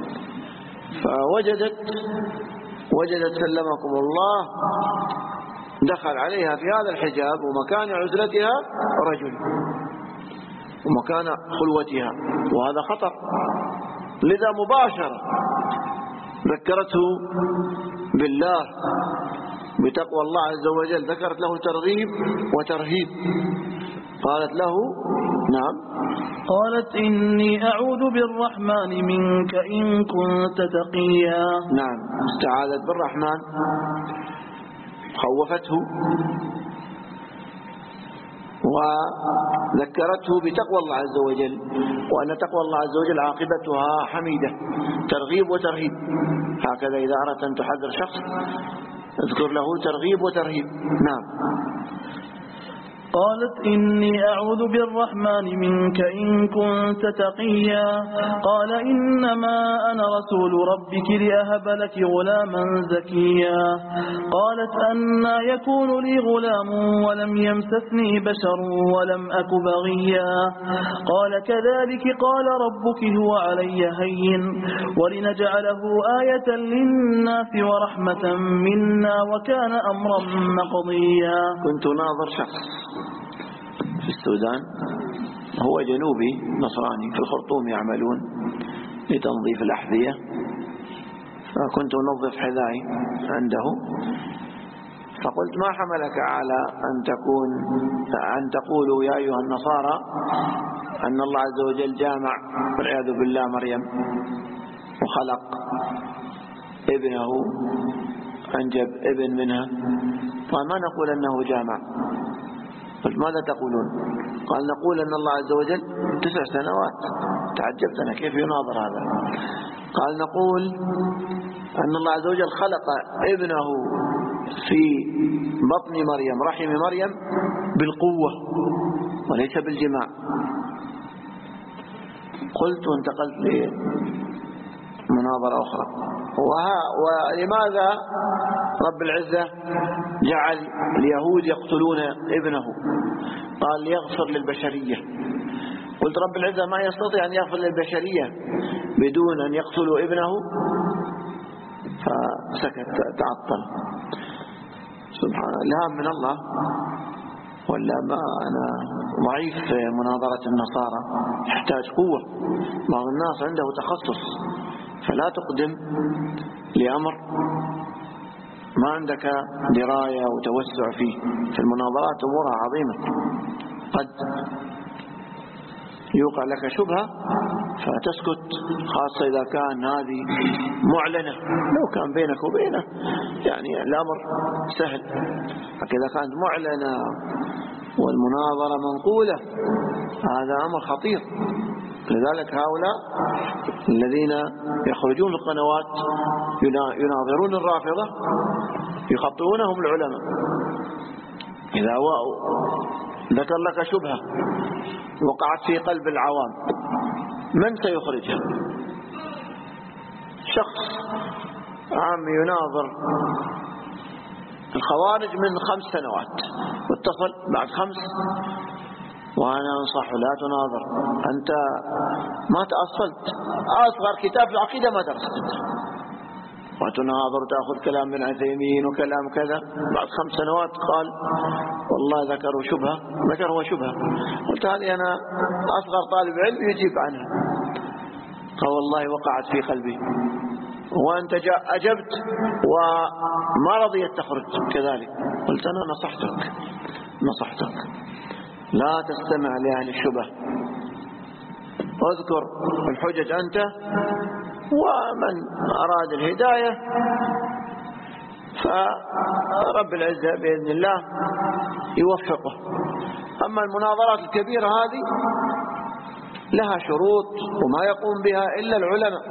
فوجدت وجدت سلمكم الله دخل عليها في هذا الحجاب ومكان عزلتها رجل ومكان خلوتها، وهذا خطر. لذا مباشرة ذكرته بالله، بتقوى الله عز وجل، ذكرت له ترغيب وترهيب. قالت له نعم، قالت إني أعوذ بالرحمن منك إن كنت تقيا. نعم، استعاذت بالرحمن، خوفته وذكرته بتقوى الله عز وجل، وأن تقوى الله عز وجل عاقبتها حميدة، ترغيب وترهيب. هكذا إذا أردت أن تحذر شخص اذكر له ترغيب وترهيب. نعم. قالت إني أعوذ بالرحمن منك إن كنت تقيا. قال إنما أنا رسول ربك لأهب لك غلاما زكيا. قالت أنى يكون لي غلام ولم يمسسني بشر ولم أك بغيا. قال كذلك قال ربك هو علي هين ولنجعله آية للناس ورحمة منا وكان أمرا مقضيا. كنت ناظر شخص في السودان، هو جنوبي نصراني، في الخرطوم يعملون لتنظيف الأحذية، فكنت أنظف حذائي عنده، فقلت ما حملك على أن تكون أن تقولوا يا أيها النصارى أن الله عز وجل جامع والعياذ بالله مريم وخلق ابنه، أنجب ابن منها، قال ما نقول أنه جامع. قلت ماذا تقولون؟ قال نقول أن الله عز وجل تسع سنوات. تعجبت أنا كيف يناظر هذا. قال نقول أن الله عز وجل خلق ابنه في بطن مريم، رحم مريم، بالقوة وليس بالجماع. قلت وانتقلت لمناظرة أخرى، ولماذا رب العزة جعل اليهود يقتلون ابنه؟ قال ليغفر للبشرية. قلت رب العزة ما يستطيع أن يغفر للبشرية بدون أن يقتلوا ابنه، فسكت تعطل. سبحان الله، إلهام من الله ولا ما؟ أنا ضعيف في مناظرة النصارى، يحتاج قوة. بعض الناس عنده تخصص، فلا تقدم لأمر ما عندك دراية وتوسع فيه. في المناظرات أمورها عظيمة، قد يوقع لك شبهة فتسكت، خاصة إذا كان هذه معلنة. لو كان بينك وبينه يعني الأمر سهل، إذا كانت معلنة والمناظرة منقولة هذا أمر خطير. لذلك هؤلاء الذين يخرجون القنوات يناظرون الرافضة يخطئونهم العلماء. إذا ذكر لك شبهة وقعت في قلب العوام من سيخرجها؟ شخص عام يناظر الخوارج من خمس سنوات واتصل بعد خمس وأنا أنصح لا تناظر، أنت ما تأصلت، أصغر كتاب في العقيدة ما درست، وتناظر تأخذ كلام من عثيمين وكلام كذا. بعد خمس سنوات قال والله ذكروا شبهة، ذكر هو شبهة، قلت هذه أنا أصغر طالب علم يجيب عنها، قال والله وقعت في قلبي، وأنت أجبت وما رضيت تخرج كذلك. قلت أنا نصحتك نصحتك لا تستمع لأهل الشبه، واذكر الحجج أنت، ومن أراد الهداية فرب العزة بإذن الله يوفقه. أما المناظرات الكبيرة هذه لها شروط وما يقوم بها إلا العلماء،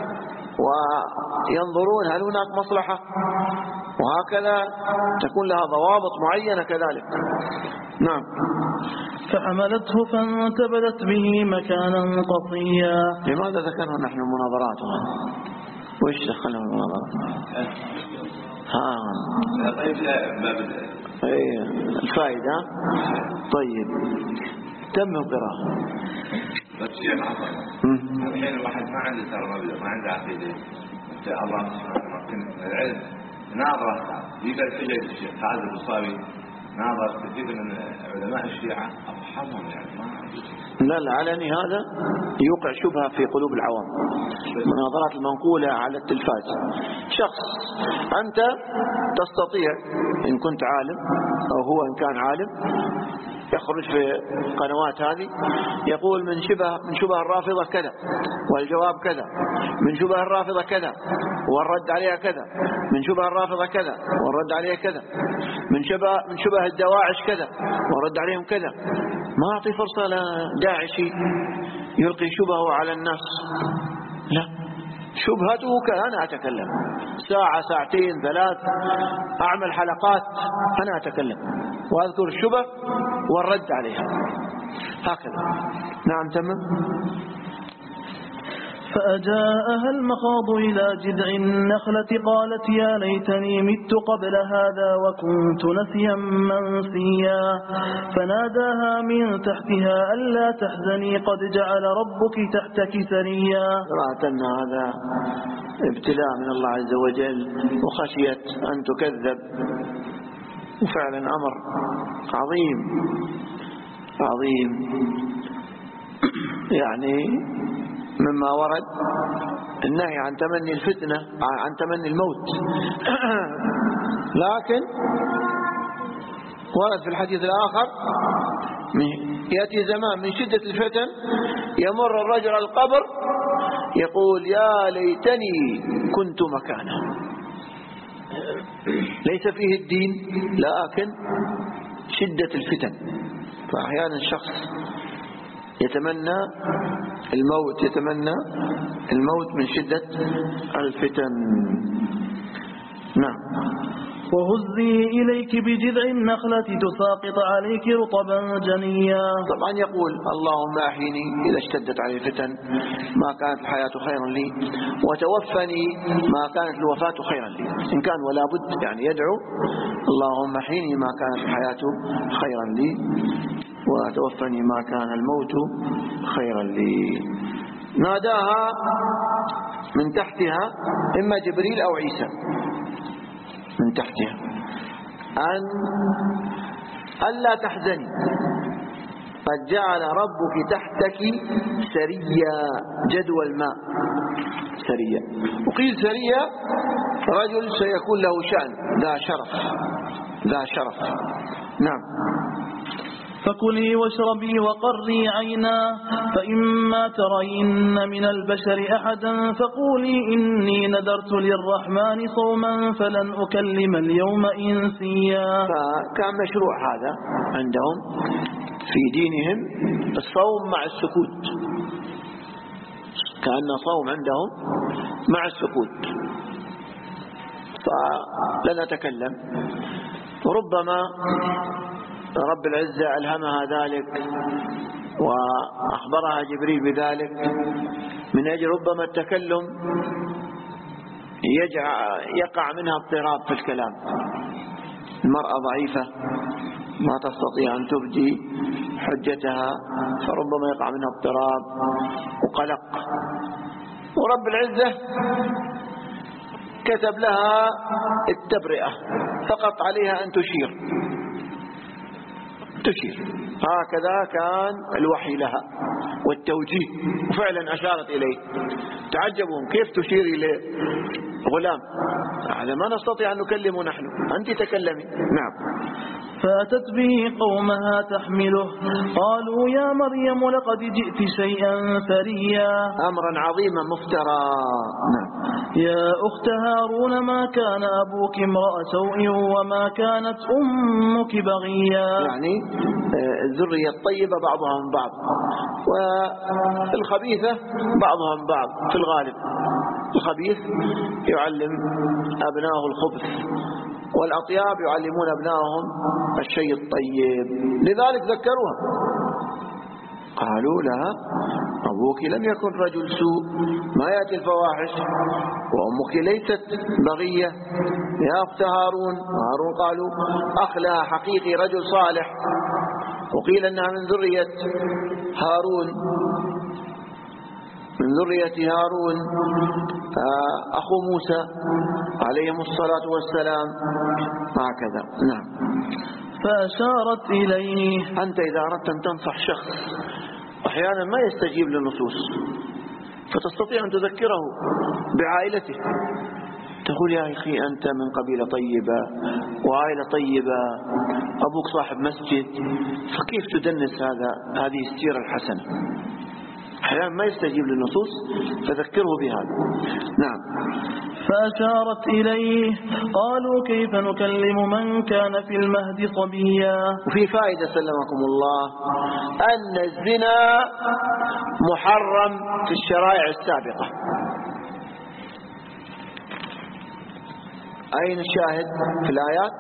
وينظرون هل هناك مصلحة، وهكذا تكون لها ضوابط معينة كذلك. نعم. فحملته فانتبذت به مكانا قصيا. لماذا ذكرنا نحن المناظرات هنا؟ وإيش دخلنا المناظرات؟ ها طيب باب ايه الفائدة. طيب تم القراءة. بس شيء عفوا الحين الواحد ما عنده ترى مبدأ، ما عنده عقيدة، إن شاء الله سبحانه وتعالى العلم ناظرة يقدر الحجج الشيخ خالد البصري، ناظر كثير من علماء الشيعة أفحمهم يعني ما لا العلني هذا يوقع شبهة في قلوب العوام. مناظرات المنقولة على التلفاز، شخص أنت تستطيع إن كنت عالم أو هو إن كان عالم يخرج في القنوات هذه يقول من شبه من شبه الرافضة كذا والجواب كذا، من شبه الرافضة كذا والرد عليها كذا، من شبه الرافضة كذا والرد عليها كذا، من شبه من شبه الدواعش كذا والرد عليهم كذا. ما أعطي فرصة لداعشي يلقي شبهه على الناس، لا، شبهته كأنا أتكلم ساعة ساعتين ثلاث، أعمل حلقات أنا أتكلم وأذكر الشبه والرد عليها هكذا. نعم تمام. فأجاءها المخاض إلى جذع النخلة قالت يا ليتني مت قبل هذا وكنت نسيا منسيا، فناداها من تحتها ألا تحزني قد جعل ربك تحتك سريا. رأت أن هذا ابتلاء من الله عز وجل وخشيت أن تكذب، وفعلا أمر عظيم عظيم يعني مما ورد النهي عن تمني الفتنة، عن تمني الموت. لكن ورد في الحديث الآخر يأتي زمان من شدة الفتن يمر الرجل على القبر يقول يا ليتني كنت مكانه، ليس فيه الدين لكن شدة الفتن. فأحيانا الشخص يتمنى الموت يتمنى الموت من شدة الفتن. نعم. وهزي إليك بجذع النخلة تساقط عليك رطبا جنيا. طبعا يقول اللهم أحيني إذا اشتدت علي الفتن ما كانت الحياة خيرا لي، وتوفني ما كانت الوفاة خيرا لي. إن كان ولا بد يعني يدعو اللهم أحيني ما كانت الحياة خيرا لي وتوفني ما كان الموت خيرا لي. ناداها من تحتها إما جبريل أو عيسى من تحتها أن ألا تحزني قد جعل ربك تحتك سريا، جدوى الماء سريا. وقيل سريا رجل سيكون له شأن ذا شرف ذا شرف. نعم. فكلي واشربي وقري عينا، فإما ترين من البشر أحدا فقولي إني نذرت للرحمن صوما فلن أكلم اليوم إنسيا. فكان مشروع هذا عندهم في دينهم الصوم مع السكوت، كأن صوم عندهم مع السكوت، فلن أتكلم. ربما رب العزة ألهمها ذلك وأخبرها جبريل بذلك من أجل ربما التكلم يقع منها اضطراب في الكلام. المرأة ضعيفة ما تستطيع أن تبدي حجتها، فربما يقع منها اضطراب وقلق، ورب العزة كتب لها التبرئة، فقط عليها أن تشير تشير هكذا كان الوحي لها والتوجيه، وفعلا أشارت إليه. تعجبهم كيف تشير إلى غلام، هذا ما نستطيع أن نكلمه نحن، أنت تكلمي. نعم. فأتت به قومها تحمله قالوا يا مريم لقد جئت شيئا فريا، أمرا عظيما مفترى. نعم. يا أخت هارون ما كان أبوك امرأ سوء وما كانت أمك بغيا. يعني الذرية الطيبة بعضها من بعض، والخبيثة بعضها من بعض. في الغالب الخبيث يعلم أبنائه الخبث، والأطياب يعلمون أبنائهم الشيء الطيب. لذلك ذكروها قالوا لها أبوك لم يكن رجل سوء ما يأتي الفواحش، وأمك ليست بغية يا أخت هارون. هارون قالوا أخ لها حقيقي رجل صالح، وقيل أنها من ذرية هارون من ذرية هارون أخو موسى عليهم الصلاة والسلام هكذا. نعم. فأشارت إليه. أنت إذا أردت أن تنصح شخص أحيانا ما يستجيب للنصوص، فتستطيع أن تذكره بعائلته، تقول يا أخي أنت من قبيلة طيبة وعائلة طيبة، أبوك صاحب مسجد، فكيف تدنس هذا هذه السيرة الحسنة؟ أحيانا ما يستجيب للنصوص، فذكره بهذا. نعم. فأشارت إليه قالوا كيف نكلم من كان في المهد صبيا. وفي فائدة سلمكم الله أن الزنا محرم في الشرائع السابقة. أين الشاهد في الآيات؟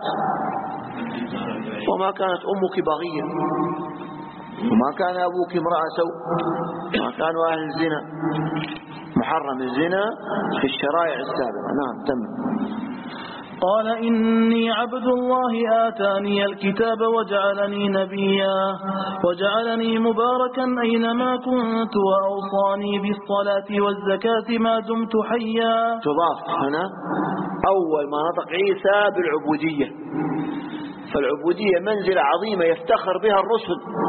وما كانت أمك بغيا وما كان أبوك امرأ سوء ما كانوا أهل الزنا. محرم الزنا في الشرائع السابقة. نعم. تم. قال إني عبد الله آتاني الكتاب وجعلني نبيا وجعلني مباركا أينما كنت وأوصاني بالصلاة والزكاة ما دمت حيا. تضاف هنا أول ما نطق عيسى بالعبودية، فالعبودية منزلة عظيمة يفتخر بها الرسل.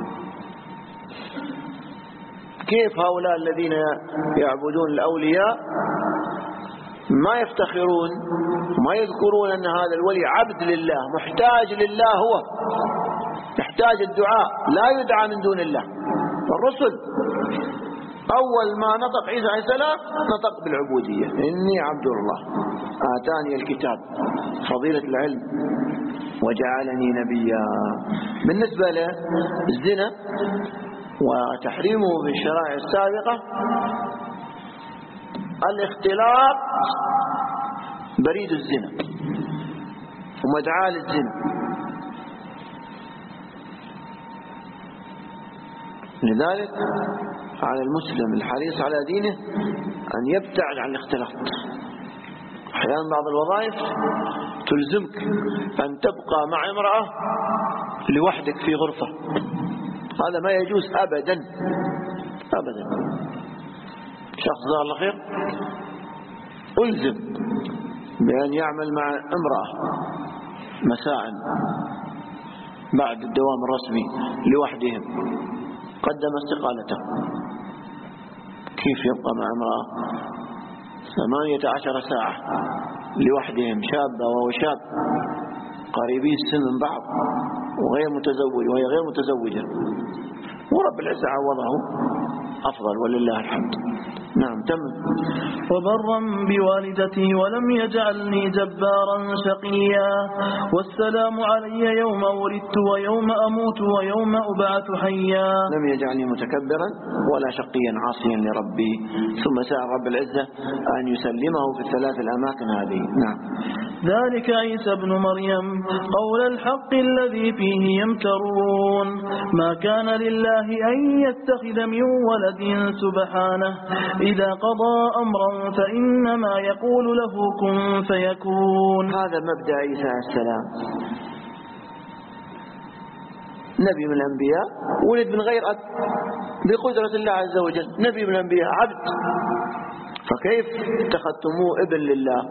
كيف هؤلاء الذين يعبدون الأولياء ما يفتخرون ما يذكرون أن هذا الولي عبد لله محتاج لله، هو يحتاج الدعاء لا يدعى من دون الله. والرسل أول ما نطق عيسى عليه السلام نطق بالعبودية، إني عبد الله آتاني الكتاب، فضيلة العلم، وجعلني نبيا. بالنسبة للزنا وتحريمه في الشرائع السابقة، الاختلاط بريد الزنا ومدعاة للزنا. لذلك على المسلم الحريص على دينه أن يبتعد عن الاختلاط. أحيانا بعض الوظائف تلزمك أن تبقى مع امرأة لوحدك في غرفة، هذا ما يجوز أبدا أبدا. شخص جزاه الله خير ألزم بأن يعمل مع امرأة مساء بعد الدوام الرسمي لوحدهم، قدم استقالته. كيف يبقى مع امرأة ثمانية عشر ساعة لوحدهم، شابة وهو شاب قريبي السن من بعض وغير متزوج وهي غير متزوجة، ورب العزة عوضه أفضل ولله الحمد. نعم تم. وبرا بوالدتي ولم يجعلني جبارا شقيا والسلام علي يوم ولدت ويوم أموت ويوم أبعث حيا. لم يجعلني متكبرا ولا شقيا عاصيا لربي. ثم سأل رب العزة أن يسلمه في الثلاث الأماكن هذه. نعم. ذلك عيسى ابن مريم قول الحق الذي فيه يمترون ما كان لله أن يتخذ من ولد سبحانه إذا قضى أمرا فإنما يقول له كن فيكون. هذا مبدأ عيسى عليه السلام، نبي من الأنبياء ولد من غير أب بقدرة الله عز وجل، نبي من الأنبياء عبد، فكيف اتخذتموه ابن لله؟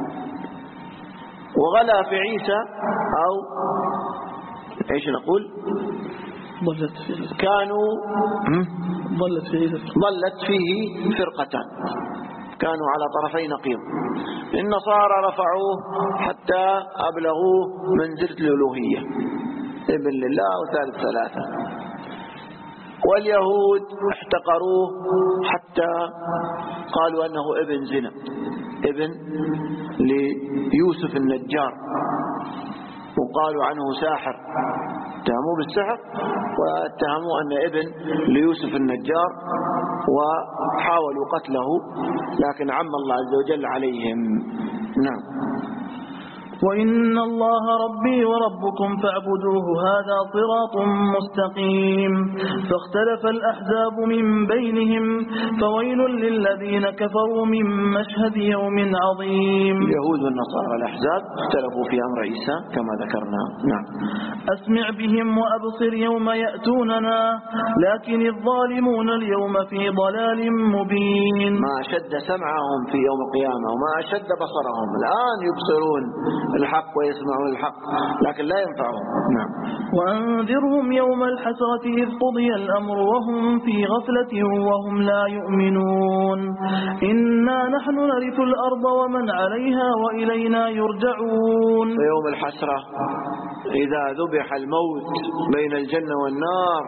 وغلا في عيسى أو ايش نقول ضلت فيه كانوا ضلت فيه ضلت فيه فرقتان كانوا على طرفي نقيض. النصارى رفعوه حتى أبلغوه منزلة الألوهية، ابن لله وثالث ثلاثة، واليهود احتقروه حتى قالوا أنه ابن زنا، ابن ليوسف النجار، وقالوا عنه ساحر، اتهموه بالسحر واتهموا أن ابن ليوسف النجار وحاولوا قتله لكن عم الله عز وجل عليهم. نعم. وإن الله ربي وربكم فاعبدوه هذا صراط مستقيم. فاختلف الأحزاب من بينهم فويل للذين كفروا من مشهد يوم عظيم. اليهود والنصارى الأحزاب اختلفوا في أمر عيسى كما ذكرنا. نعم. أسمع بهم وأبصر يوم يأتوننا لكن الظالمون اليوم في ضلال مبين. ما أشد سمعهم في يوم القيامة وما أشد بصرهم، الآن يبصرون الحق ويسمعون الحق لكن لا ينفعهم. نعم. وأنذرهم يوم الحسرة إذ قضي الأمر وهم في غفلة وهم لا يؤمنون. إنا نحن نرث الأرض ومن عليها وإلينا يرجعون. في يوم الحسرة إذا ذبح الموت بين الجنة والنار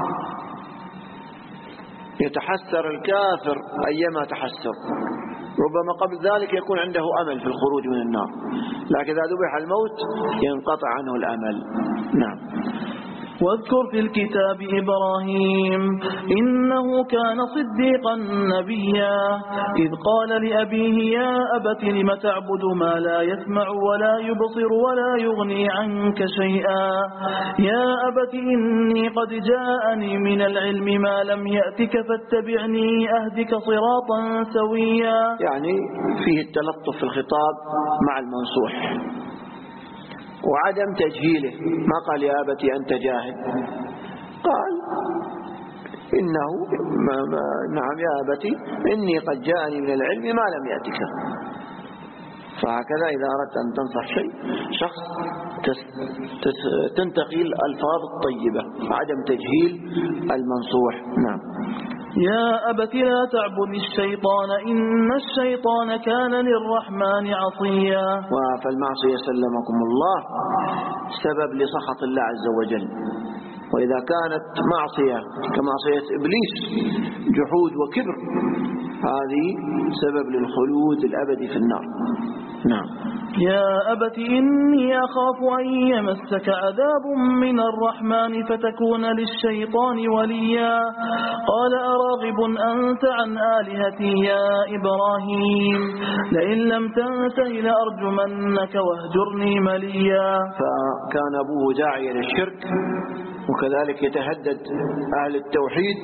يتحسر الكافر أيما تحسر، ربما قبل ذلك يكون عنده أمل في الخروج من النار، لكن إذا ذبح الموت ينقطع عنه الأمل. نعم. واذكر في الكتاب إبراهيم إنه كان صديقا نبيا إذ قال لأبيه يا أبت لم تعبد ما لا يسمع ولا يبصر ولا يغني عنك شيئا يا أبت إني قد جاءني من العلم ما لم يأتك فاتبعني أهدك صراطا سويا. يعني فيه التلطف في الخطاب مع المنصوح وعدم تجهيله، ما قال يا أبتي أنت جاهل، قال إنه ما ما نعم يا أبتي إني قد جاءني من العلم ما لم يأتك. فهكذا إذا أردت أن تنصح شيء شخص تس تس تنتقي الألفاظ الطيبة، عدم تجهيل المنصوح. نعم. يا أبت لا تعبد الشيطان إن الشيطان كان للرحمن عصيا. فالمعصية سلمكم الله سبب لسخط الله عز وجل، وإذا كانت معصية كمعصية إبليس جحود وكبر هذه سبب للخلود الأبدي في النار. نعم. يا أبت إني أخاف أن يمسك عذاب من الرحمن فتكون للشيطان وليا قال أراغب أنت عن آلهتي يا إبراهيم لئن لم تنته لأرجمنك واهجرني مليا. فكان أبوه داعيا للشرك وكذلك يتهدد أهل التوحيد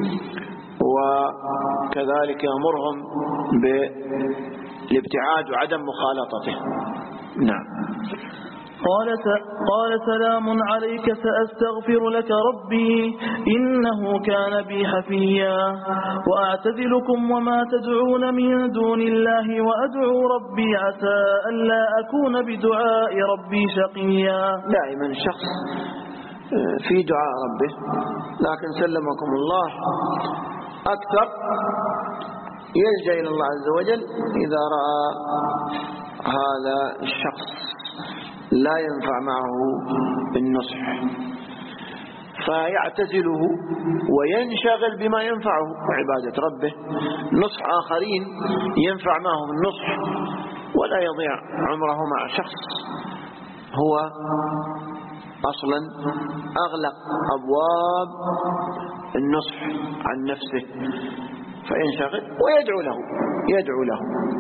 وكذلك يأمرهم بالابتعاد وعدم مخالطته. نعم. قال قال سلام عليك سأستغفر لك ربي إنه كان بي حفيا وأعتزلكم وما تدعون من دون الله وأدعو ربي عسى ألا أكون بدعاء ربي شقيا. دائما شخص في دعاء ربه لكن سلمكم الله أكثر يلجأ إلى الله عز وجل إذا رأى هذا الشخص لا ينفع معه النصح. فيعتزله وينشغل بما ينفعه عبادة ربه، نصح آخرين ينفع معهم النصح، ولا يضيع عمره مع شخص هو أصلا أغلق أبواب النصح عن نفسه، فينشغل ويدعو له يدعو له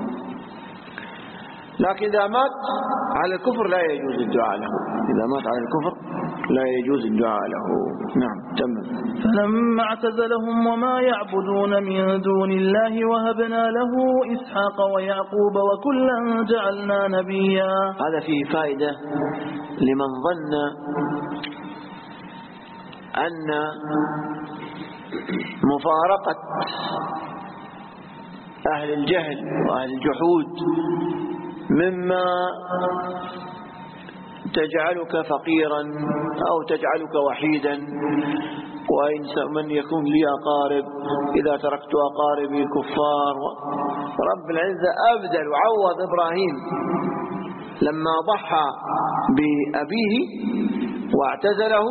لكن إذا مات على الكفر لا يجوز الدعاء له، إذا مات على الكفر لا يجوز الدعاء له. نعم تمام. فلما اعتزلهم وما يعبدون من دون الله وهبنا له إسحاق ويعقوب وكلا جعلنا نبيا. هذا فيه فائدة لمن ظن أن مفارقة أهل الجهل وأهل الجحود مما تجعلك فقيرا أو تجعلك وحيدا، ومن يكون لي أقارب إذا تركت أقاربي الكفار. رب العزة أبدل وعوض إبراهيم لما ضحى بأبيه واعتزله،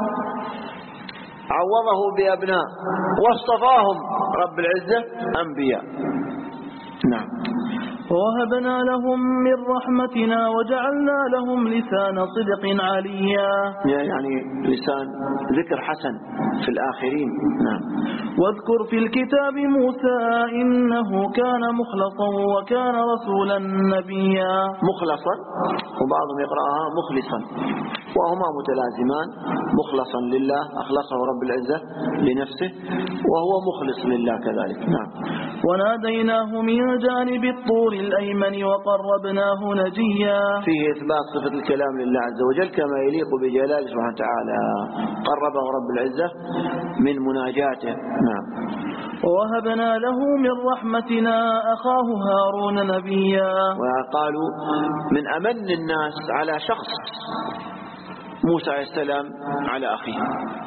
عوضه بأبناء واصطفاهم رب العزة أنبياء. نعم. ووهبنا لهم من رحمتنا وجعلنا لهم لسان صدق عليا، يعني لسان ذكر حسن في الآخرين. نعم. واذكر في الكتاب موسى إنه كان مخلصا وكان رسولا نبيا. مخلصا وبعضهم يقرأها مخلصا، وهما متلازمان. مخلصا لله أخلصه رب العزة لنفسه، وهو مخلص لله كذلك. نعم. وناديناه من جانب الطور الأيمن وقربناه نجيا. فيه إثبات صفة الكلام لله عز وجل كما يليق بجلاله سبحانه وتعالى، قربه رب العزة من مناجاته. نعم. ووهبنا له من رحمتنا أخاه هارون نبيا. وقالوا من أمن الناس على شخص موسى عليه السلام على أخيه،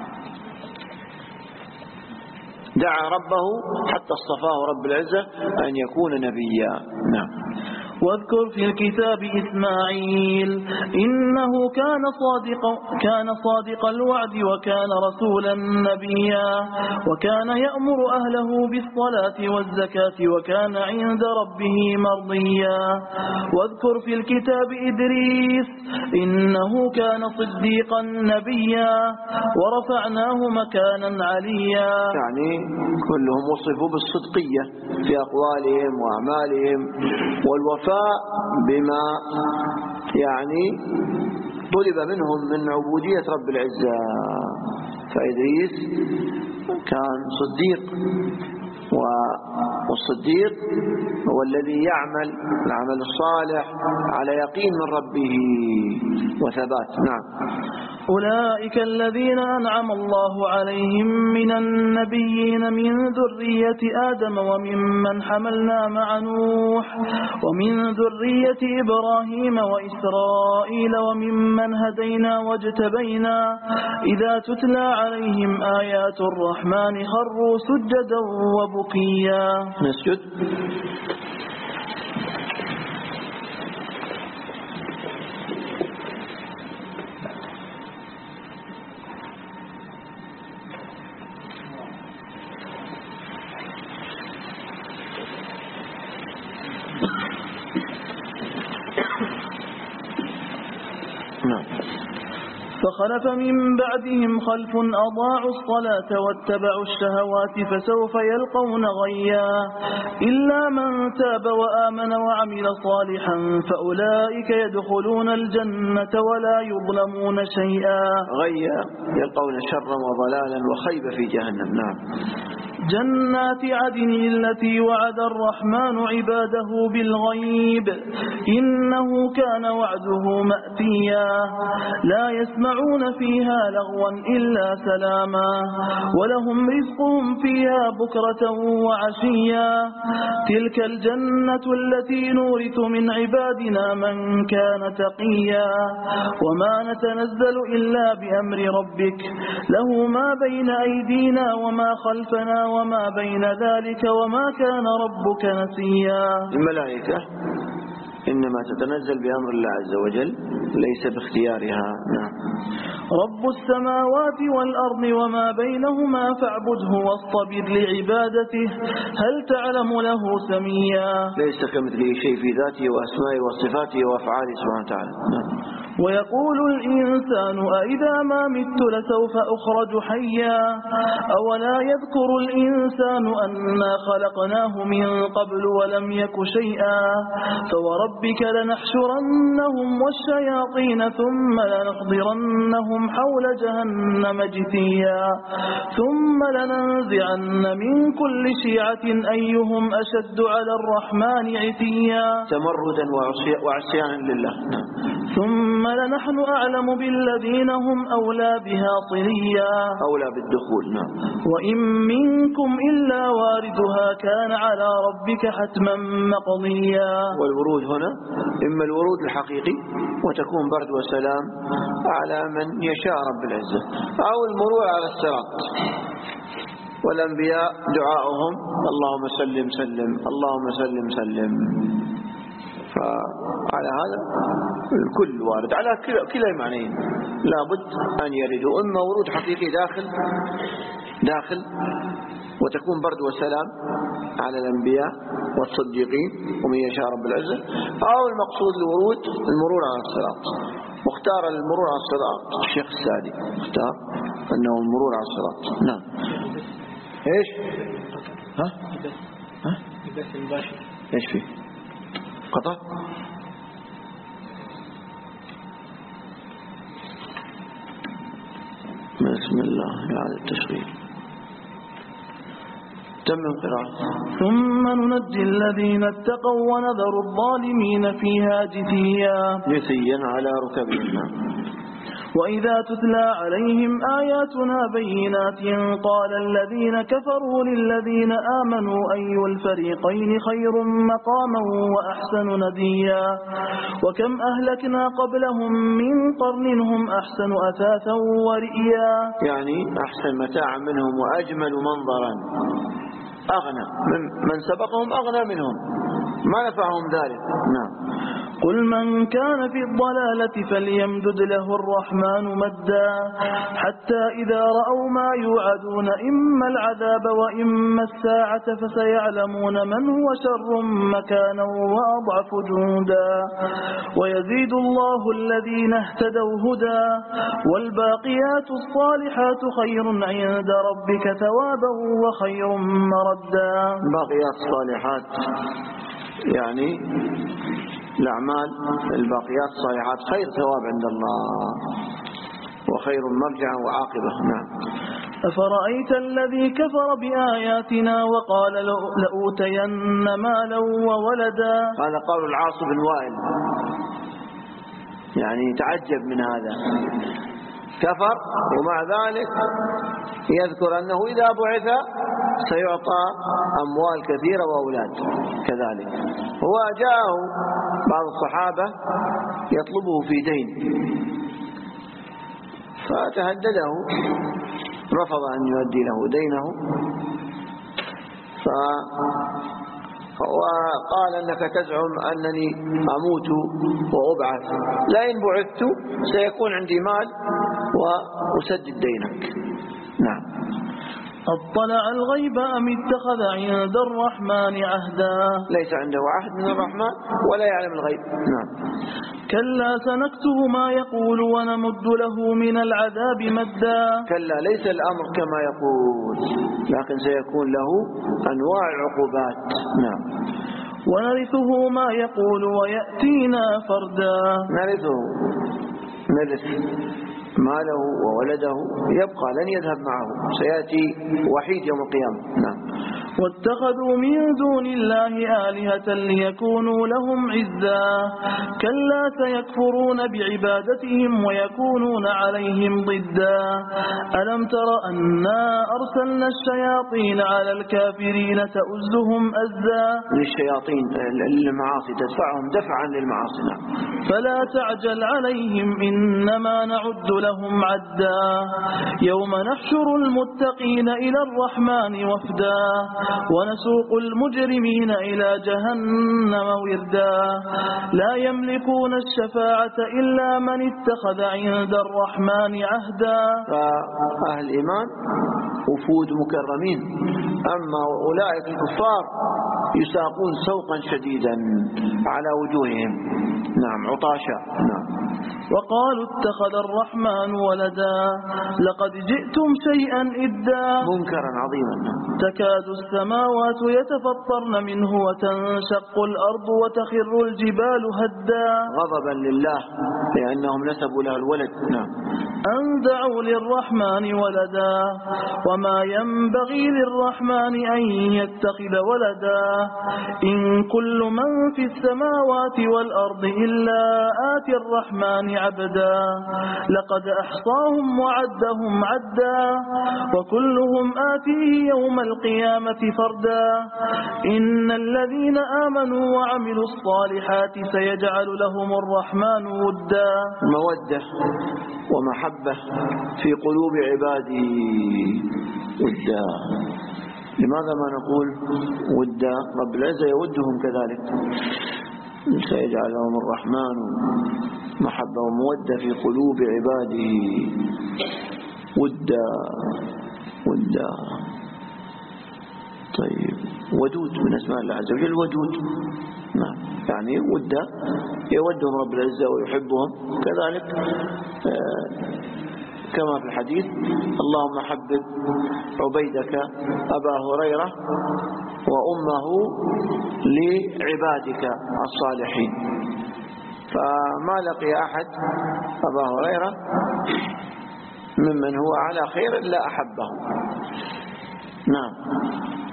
دعا ربه حتى اصطفاه رب العزة أن يكون نبيا. نعم. واذكر في الكتاب إسماعيل إنه كان صادق كان صادق الوعد وكان رسولا نبيا، وكان يأمر أهله بالصلاة والزكاة وكان عند ربه مرضيا. واذكر في الكتاب إدريس إنه كان صديقا نبيا ورفعناه مكانا عليا. يعني كلهم وصفوا بالصدقية في أقوالهم وأعمالهم والوفاء بما يعني طلب منهم من عبودية رب العزة. فإدريس كان صديق، والصديق هو الذي يعمل العمل الصالح على يقين من ربه وثبات. نعم. أولئك الذين أنعم الله عليهم من النبيين من ذرية آدم وممن حملنا مع نوح ومن ذرية إبراهيم وإسرائيل وممن هدينا واجتبينا إذا تتلى عليهم آيات الرحمن خروا سجدا وبكيا. نسجد. فخلف من بعدهم خلف أضاعوا الصلاة واتبعوا الشهوات فسوف يلقون غيا إلا من تاب وآمن وعمل صالحا فأولئك يدخلون الجنة ولا يظلمون شيئا. غيا يلقون شرا وضلالا وخيبة في جهنم. نعم. جنات عدن التي وعد الرحمن عباده بالغيب إنه كان وعده مأتيا لا يسمعون فيها لغوا إلا سلاما ولهم رزقهم فيها بكرة وعشيا تلك الجنة التي نورث من عبادنا من كان تقيا وما نتنزل إلا بأمر ربك له ما بين أيدينا وما خلفنا وما بين ذلك وما كان ربك نسيا. الملائكة إن إنما تتنزل بأمر الله عز وجل ليس باختيارها. نعم. رب السماوات والأرض وما بينهما فاعبده واصطبر لعبادته هل تعلم له سميا. ليس كمثله شيء في ذاته وأسمائه وصفاته وأفعاله سبحانه وتعالى. نعم. ويقول الإنسان أإذا ما مت لسوف أخرج حيا أولا يذكر الإنسان أنا خلقناه من قبل ولم يك شيئا فوربك لنحشرنهم والشياطين ثم لنحضرنهم حول جهنم جثيا ثم لننزعن من كل شيعة أيهم أشد على الرحمن عتيا تمردا وعصيانا لله. ثم لنحن أعلم بالذين هم أولى بها صليا أولى بالدخول. نعم. وإن منكم إلا واردها كان على ربك حتما مقضيا. والورود هنا إما الورود الحقيقي وتكون برد وسلام على من يشاء رب العزة أو المرور على الصراط. والأنبياء دعاؤهم اللهم سلم سلم اللهم سلم سلم. فعلى هذا الكل وارد على كلا المعنيين لابد أن يردوا إما ورود حقيقي داخل داخل وتكون برد وسلام على الأنبياء والصديقين ومن يشاء رب العزة أو المقصود الورود المرور على الصراط. واختار المرور على الصراط الشيخ السادي اختار أنه المرور على الصراط. نعم. إيش ها ها إيش فيه قطع. بسم الله على التشغيل. تم القراءة. ثم ننجي الذين اتقوا ونذر الظالمين فيها جثيا جثيا على ركبهم. وإذا تتلى عليهم آياتنا بينات قال الذين كفروا للذين آمنوا أي الفريقين خير مقاما وأحسن نديا وكم أهلكنا قبلهم من قرن هم أحسن أثاثا ورئيا. يعني أحسن متاعا منهم وأجمل منظرا أغنى من سبقهم أغنى منهم ما نفعهم ذلك. نعم. قل من كان في الضلالة فليمدد له الرحمن مدا حتى إذا رأوا ما يوعدون إما العذاب وإما الساعة فسيعلمون من هو شر مكانا وأضعف جندا ويزيد الله الذين اهتدوا هدى والباقيات الصالحات خير عند ربك ثوابا وخير مردا. الباقيات الصالحات يعني الأعمال الباقيات الصالحات خير ثواب عند الله وخير مرجعا وعاقبة. نعم. أفرأيت الذي كفر بآياتنا وقال لأوتين مالا وولدا. هذا قول العاص بن وائل يعني تعجب من هذا كفر ومع ذلك يذكر أنه إذا بعث سيعطى أموال كثيرة وأولاد كذلك. هو جاءه بعض الصحابة يطلبه في دين فتهدده رفض أن يؤدي له دينه وقال أنك تزعم أنني أموت وأبعث لئن بعثت سيكون عندي مال وأسدد دينك. نعم. أطلع الغيب أم اتخذ عند الرحمن عهدا. ليس عنده عهد من الرحمن ولا يعلم الغيب. نعم. كلا سنكتب ما يقول ونمد له من العذاب مدا. كلا ليس الأمر كما يقول لكن سيكون له أنواع العقوبات. نعم. ونرثه ما يقول ويأتينا فردا. نرثه نرث ماله وولده يبقى لن يذهب معه سيأتي وحيد يوم القيامة. نعم. واتخذوا من دون الله آلهة ليكونوا لهم عزا كلا سيكفرون بعبادتهم ويكونون عليهم ضدا. ألم تر أنا أرسلنا الشياطين على الكافرين تؤزهم أزا. للشياطين المعاصي تدفعهم دفعا للمعاصي. فلا تعجل عليهم إنما نعد لهم عدا. يوم نحشر المتقين إلى الرحمن وفدا ونسوق المجرمين إلى جهنم وردا لا يملكون الشفاعة إلا من اتخذ عند الرحمن عهدا. فأهل الإيمان وفود مكرمين، أما أولئك الكفار يساقون سوقا شديدا على وجوههم. نعم عطاشا. نعم. وقالوا اتخذ الرحمن ولدا لقد جئتم شيئا إدا منكرا عظيما. تكاد السماوات يتفطرن منه وتنشق الأرض وتخر الجبال هدا غضبا لله لأنهم نسبوا له الولد. نعم. أن دعوا للرحمن ولدا وما ينبغي للرحمن أن يتخذ ولدا إن كل من في السماوات والأرض إلا آتي الرحمن عبدا لقد أحصاهم وعدهم عدا وكلهم آتيه يوم القيامة فردا إن الذين آمنوا وعملوا الصالحات سيجعل لهم الرحمن ودا. مودة ومحبة في قلوب عباده ودا. لماذا ما نقول ودا؟ رب العزة يودهم كذلك. سيجعل لهم الرحمن محبة ومودة في قلوب عباده ودا ودا. طيب ودود من أسماء الله عز وجل ودود. نعم يعني ودا يودهم رب العزة ويحبهم كذلك كما في الحديث اللهم حبب عبيدك أبا هريرة وأمه لعبادك الصالحين. فما لقي أحد أبا هريرة ممن هو على خير إلا أحبه. نعم.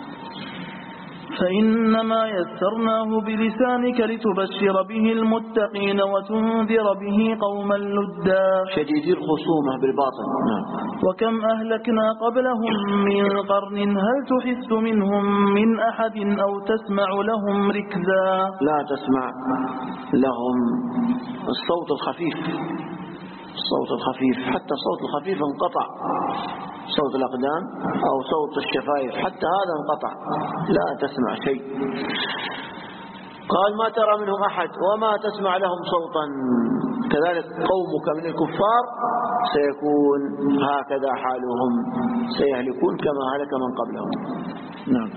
فإنما يسرناه بلسانك لتبشر به المتقين وتنذر به قوما لدا شديدي الخصومة بالباطل. نعم. وكم أهلكنا قبلهم من قرن هل تحس منهم من أحد أو تسمع لهم ركزا. لا تسمع لهم الصوت الخفيف الصوت الخفيف حتى الصوت الخفيف انقطع، صوت الأقدام أو صوت الشفايف حتى هذا انقطع لا تسمع شيء. قال ما ترى منهم أحد وما تسمع لهم صوتا. كذلك قومك من الكفار سيكون هكذا حالهم سيهلكون كما هلك من قبلهم. نعم.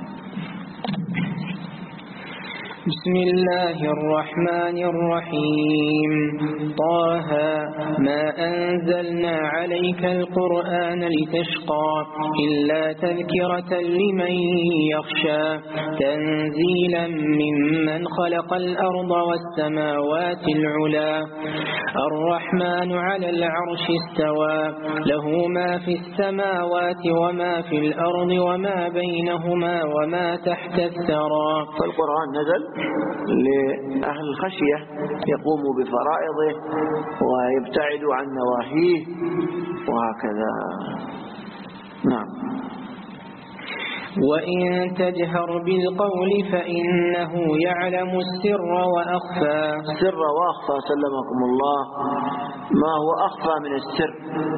بسم الله الرحمن الرحيم. طه ما أنزلنا عليك القرآن لتشقى إلا تذكرة لمن يخشى تنزيلا ممن خلق الأرض والسماوات العلا الرحمن على العرش استوى له ما في السماوات وما في الأرض وما بينهما وما تحت الثرى. فالقرآن نزل لأهل الخشية يقوموا بفرائضه ويبتعدوا عن نواهيه وهكذا. نعم. وإن تجهر بالقول فإنه يعلم السر وأخفى. السر وأخفى سلمكم الله. ما هو أخفى من السر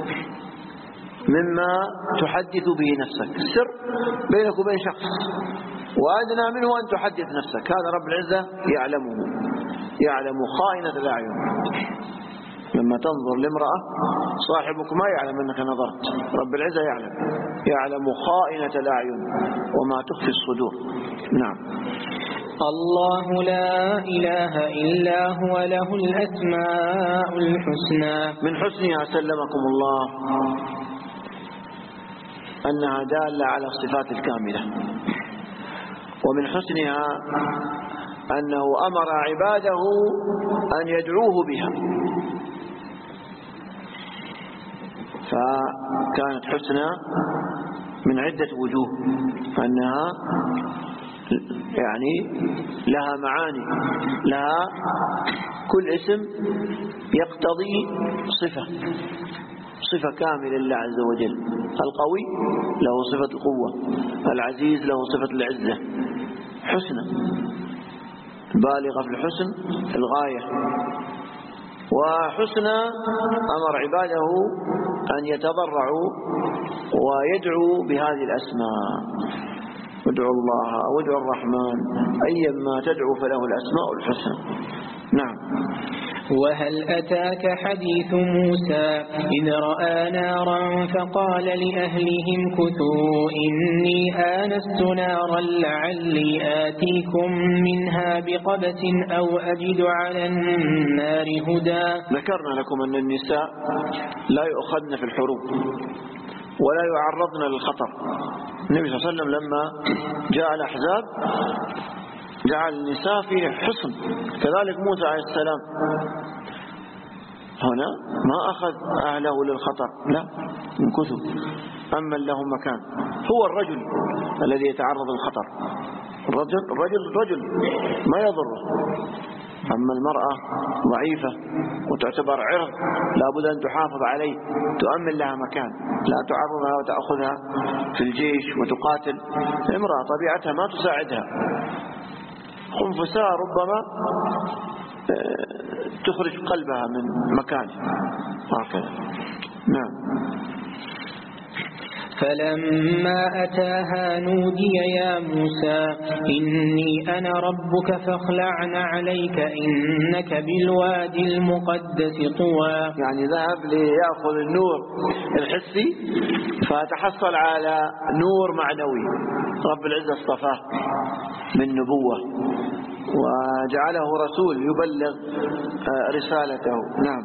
مما تحدث به نفسك؟ السر بينك وبين شخص وأدنى منه أن تحدث نفسك، هذا رب العزة يعلمه، يعلم خائنة الأعين. لما تنظر لامرأة صاحبك ما يعلم أنك نظرت، رب العزة يعلم، يعلم خائنة الأعين وما تخفي الصدور. نعم. الله لا إله إلا هو له الأسماء الحسنى. من حسنها سلمكم الله أنها دالة على الصفات الكاملة، ومن حسنها أنه أمر عباده أن يدعوه بها، فكانت حسنى من عدة وجوه، أنها يعني لها معاني، لها كل اسم يقتضي صفة صفة كاملة لله عز وجل. القوي له صفة القوة، العزيز له صفة العزة، حسنى بالغة في الحسن في الغاية. وحسنى أمر عباده أن يتضرعوا ويدعوا بهذه الأسماء. ادعوا الله أو ادعوا الرحمن، أيا ما تدعو فله الأسماء الحسنى. نعم. وهل أتاك حديث موسى إذ رأى نارا فقال لأهلهم كثوا إني آنست نارا لعلي آتيكم منها بقبس أو أجد على النار هدى. ذكرنا لكم أن النساء لا يؤخذن في الحروب ولا يعرضن للخطر. النبي صلى الله عليه وسلم لما جاء الأحزاب جعل النساء في حصن، كذلك موسى عليه السلام هنا ما أخذ أهله للخطر، لا، انكثوا، أمن له مكان. هو الرجل الذي يتعرض للخطر، الرجل الرجل الرجل ما يضره، أما المرأة ضعيفة وتعتبر عرض لابد أن تحافظ عليه، تؤمن لها مكان، لا تعرضها وتأخذها في الجيش وتقاتل. المرأة طبيعتها ما تساعدها، خنفساء ربما تخرج قلبها من مكانه هكذا. نعم. فلما أتاها نودي يا موسى إني أنا ربك فاخلعن عليك إنك بالوادي المقدس طوى. يعني ذهب ليأخذ النور الحسي فتحصل على نور معنوي، رب العزة اصطفاه من نبوة وجعله رسول يبلغ رسالته. نعم.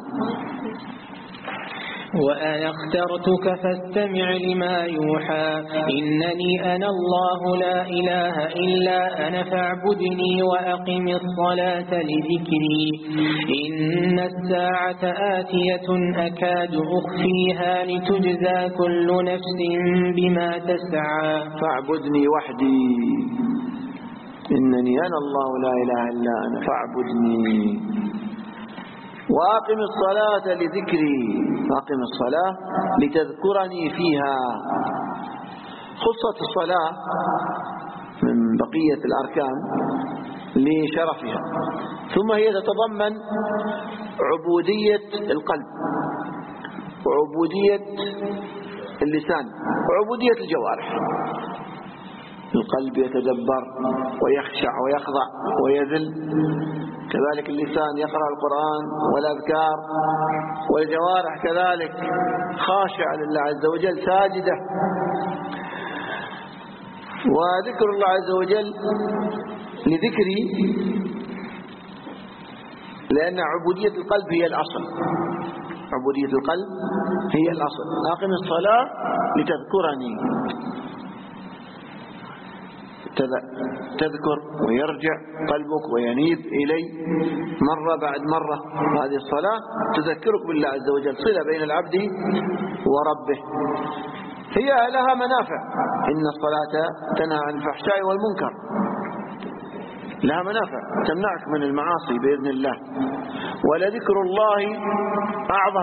وأنا اخترتك فاستمع لما يوحى إنني أنا الله لا إله إلا أنا فاعبدني وأقم الصلاة لذكري إن الساعة آتية أكاد أخفيها لتجزى كل نفس بما تسعى. فاعبدني وحدي إنني أنا الله لا إله إلا أنا فاعبدني وأقم الصلاة لذكري. أقم الصلاة لتذكرني فيها. خصت الصلاة من بقية الأركان لشرفها، ثم هي تتضمن عبودية القلب وعبودية اللسان وعبودية الجوارح. القلب يتدبر ويخشع ويخضع ويذل، كذلك اللسان يقرأ القرآن والأذكار، والجوارح كذلك خاشعة لله عز وجل ساجدة. وذكر الله عز وجل لذكري لأن عبودية القلب هي الأصل، عبودية القلب هي الأصل. أقم الصلاة لتذكرني، تذكر ويرجع قلبك وينيب إلي مرة بعد مرة. هذه الصلاة تذكرك بالله عز وجل، صلة بين العبد وربه، هي لها منافع. إن الصلاة تنهى عن الفحشاء والمنكر، لها منافع تمنعك من المعاصي بإذن الله. ولذكر الله أعظم.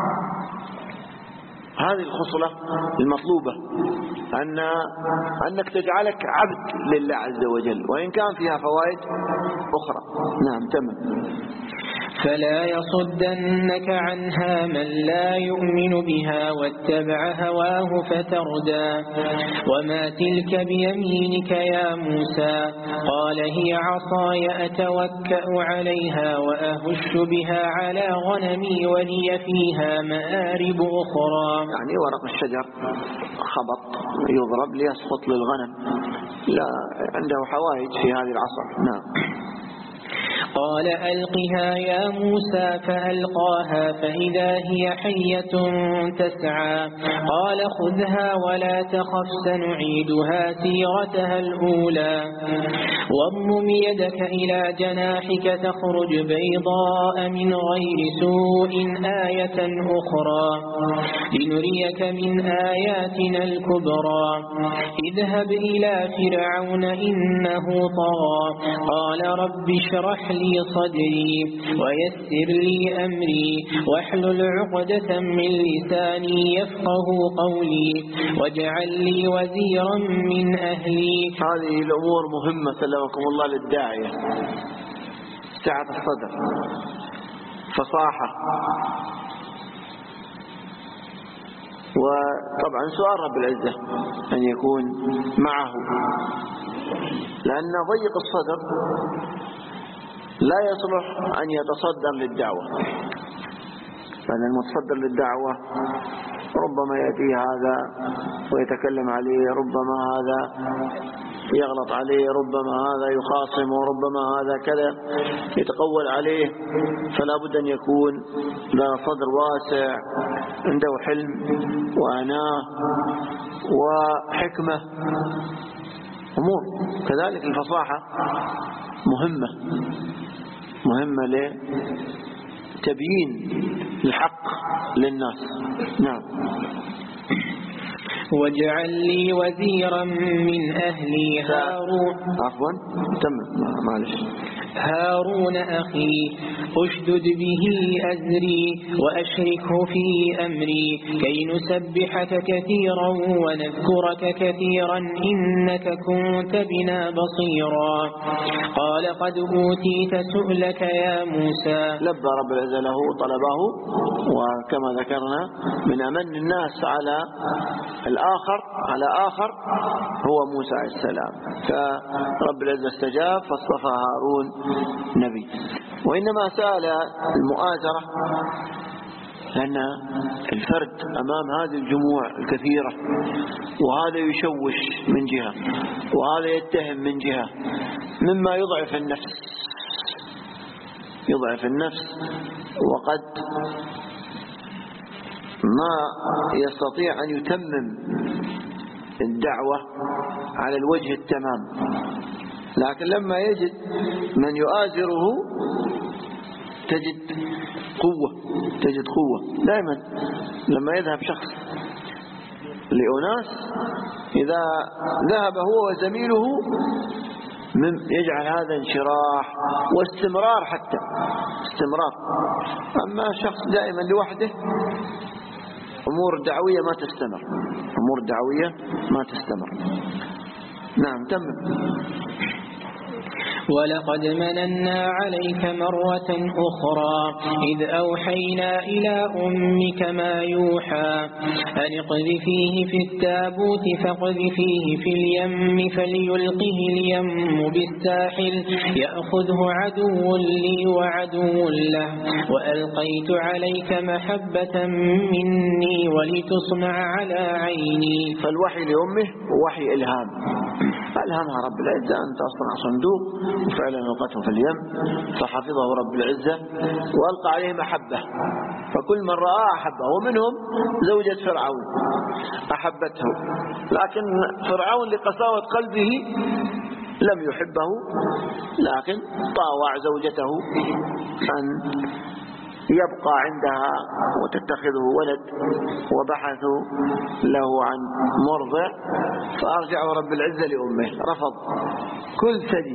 هذه الخصلة المطلوبة، أن أنك تجعلك عبد لله عز وجل، وإن كان فيها فوائد أخرى. نعم. تمام. فلا يصدنك عنها من لا يؤمن بها واتبع هواه فتردى. وما تلك بيمينك يا موسى؟ قال هي عصاي أتوكأ عليها وأهش بها على غنمي ولي فيها مآرب أخرى. يعني ورق الشجر خبط يضرب ليسقط للغنم، لا عنده حوائج في هذه العصا. نعم. قال ألقها يا موسى فألقاها فإذا هي حية تسعى. قال خذها ولا تخف سنعيدها سيرتها الأولى. واضمم يدك إلى جناحك تخرج بيضاء من غير سوء آية أخرى لنريك من آياتنا الكبرى. اذهب إلى فرعون إنه طغى. قال رب اشرح لي صدري ويسر لي أمري واحلل عقدة من لساني يفقه قولي واجعل لي وزيرا من أهلي. هذه الأمور مهمة سلمكم الله للداعية، سعة الصدر، فصاحة، وطبعا سؤال رب العزة أن يكون معه، لأن ضيق الصدر لا يصلح أن يتصدر للدعوة، لأن المتصدر للدعوة ربما يأتي هذا ويتكلم عليه، ربما هذا يغلط عليه، ربما هذا يخاصم، وربما هذا كذا يتقول عليه. فلا بد أن يكون له صدر واسع، عنده حلم وأناة وحكمة أمور. كذلك الفصاحة مهمة مهمة لتبيين الحق للناس. نعم. واجعل لي وزيرا من أهلي هارون. عفوا تم معلش. هارون أخي أشدد به أزري وأشركه في أمري كي نسبحك كثيرا ونذكرك كثيرا إنك كنت بنا بصيرا. قال قد أوتيت سؤلك يا موسى. لبى رب العزة له طلبه، وكما ذكرنا من أمن الناس على الآخر على آخر هو موسى عليه السلام، فرب العزة استجاب فاصطفى هارون نبي. وإنما سأل المؤازرة لأن الفرد أمام هذه الجموع الكثيرة، وهذا يشوش من جهة وهذا يتهم من جهة، مما يضعف النفس يضعف النفس وقد ما يستطيع أن يتمم الدعوة على الوجه التمام. لكن لما يجد من يؤازره تجد قوة تجد قوة دائما. لما يذهب شخص لأناس، إذا ذهب هو وزميله يجعل هذا انشراح واستمرار، حتى استمرار. أما شخص دائما لوحده أمور دعوية ما تستمر أمور دعوية ما تستمر. نعم تم. ولقد مننا عليك مرة أخرى إذ أوحينا إلى أمك ما يوحى أن اقذفيه في التابوت فاقذفيه في اليم فليلقه اليم بالساحل يأخذه عدو لي وعدو له وألقيت عليك محبة مني ولتصنع على عيني. فالوحي لأمه وحي إلهام، ألهمها رب العزة أن تصنع صندوق، وفعلا ألقته في اليم فحفظه رب العزة وألقى عليه محبة، فكل من رآه أحبه. ومنهم زوجة فرعون أحبته، لكن فرعون لقساوة قلبه لم يحبه، لكن طاوع زوجته أن يبقى عندها وتتخذه ولد، وبحثوا له عن مرضع فأرجعه رب العزة لأمه، رفض كل ثدي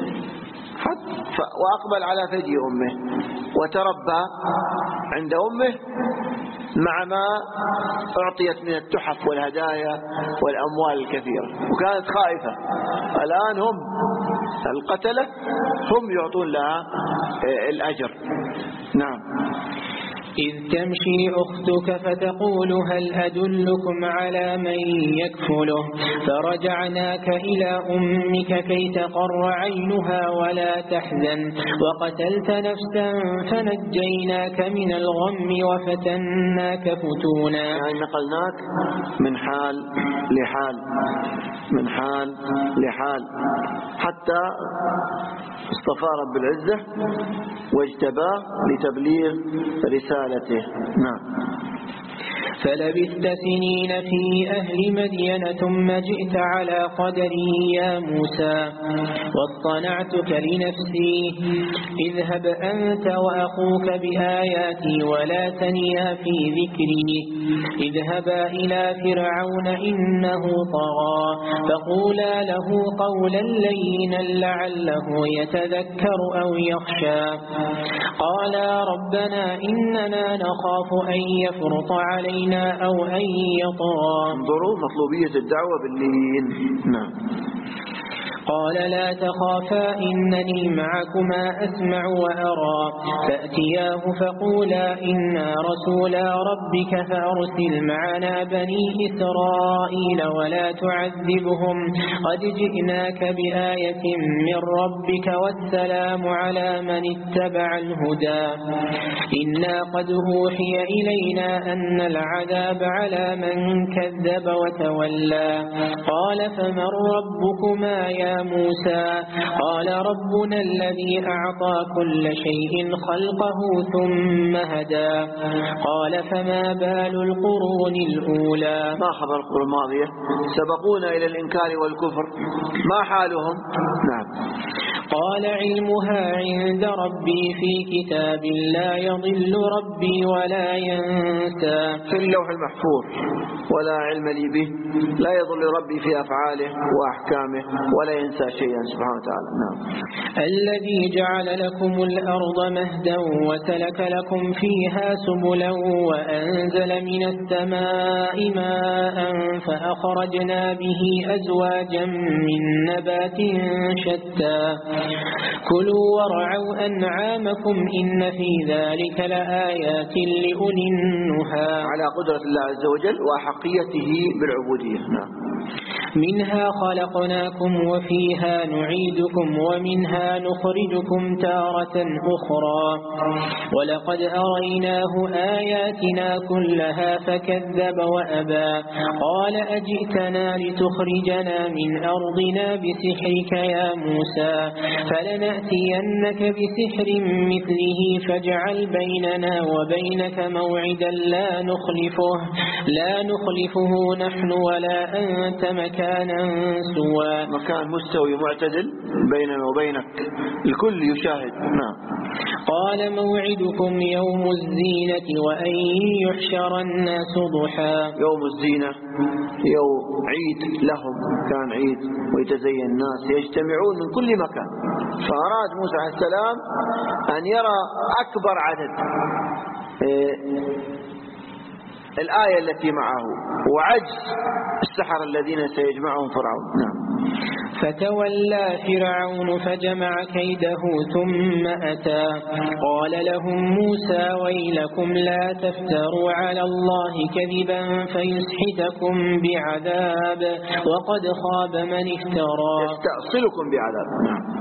وأقبل على ثدي أمه وتربى عند أمه مع ما أعطيت من التحف والهدايا والأموال الكثيرة، وكانت خائفة. الآن هم القتلة هم يعطون لها الأجر. نعم. إذ تمشي أختك فتقول هل أدلكم على من يكفله فرجعناك إلى أمك كي تقر عينها ولا تحزن وقتلت نفسا فنجيناك من الغم وفتناك فتونا. يعني نقلناك من حال لحال من حال لحال حتى اصطفى رب العزة واجتباه لتبليغ رسالته. نعم. فلبثت سنين في أهل مدين ثم جئت على قدري يا موسى واصطنعتك لنفسي اذهب أنت وأخوك بآياتي ولا تنيا في ذكري اذهبا إلى فرعون إنه طغى فقولا له قولا لينا لعله يتذكر أو يخشى. قالا ربنا إننا نخاف أن يفرط علينا أو أن يطغى. انظروا مطلوبية الدعوة باللين. نعم. قال لا تخافا إنني معكما أسمع وأرى فأتياه فقولا إنا رسولا ربك فأرسل معنا بني إسرائيل ولا تعذبهم قد جئناك بآية من ربك والسلام على من اتبع الهدى إنا قد أوحي إلينا أن العذاب على من كذب وتولى قال فمن ربكما يا موسى قال ربنا الذي أعطى كل شيء خلقه ثم هدى قال فما بال القرون الأولى. ما خبر القرون الماضية سبقونا إلى الإنكار والكفر ما حالهم؟ نعم. قال علمها عند ربي في كتاب لا يضل ربي ولا ينسى. في اللوح المحفوظ ولا علم لي به لا يضل ربي في أفعاله وأحكامه ولا ينسى شيئا سبحانه وتعالى. نعم. الذي جعل لكم الأرض مهدا وسلك لكم فيها سبلا وأنزل من السماء ماء فأخرجنا به أزواجا من نبات شتى كلوا ورعوا أنعامكم إن في ذلك لآيات لأولي النهى. على قدرة الله عز وجل وحقيته بالعبودية. نعم. منها خلقناكم وفيها نعيدكم ومنها نخرجكم تارة أخرى ولقد أريناه آياتنا كلها فكذب وأبى قال أجئتنا لتخرجنا من أرضنا بسحرك يا موسى فلنأتينك بسحر مثله فاجعل بيننا وبينك موعدا لا نخلفه لا نخلفه نحن ولا أنت مكانا سوى. مكان مستوي معتدل بيننا وبينك الكل يشاهد. نعم. قال موعدكم يوم الزينة وأن يحشر الناس ضحى. يوم الزينة يوم عيد لهم كان عيد ويتزين الناس يجتمعون من كل مكان فأراد موسى عليه السلام أن يرى أكبر عدد الآية التي معه وعجز السحر الذين سيجمعهم فرعون. نعم. فتولى فرعون فجمع كيده ثم أتى قال لهم موسى ويلكم لا تفتروا على الله كذبا فيسحتكم بعذاب وقد خاب من افترى. يستأصلكم بعذاب. نعم.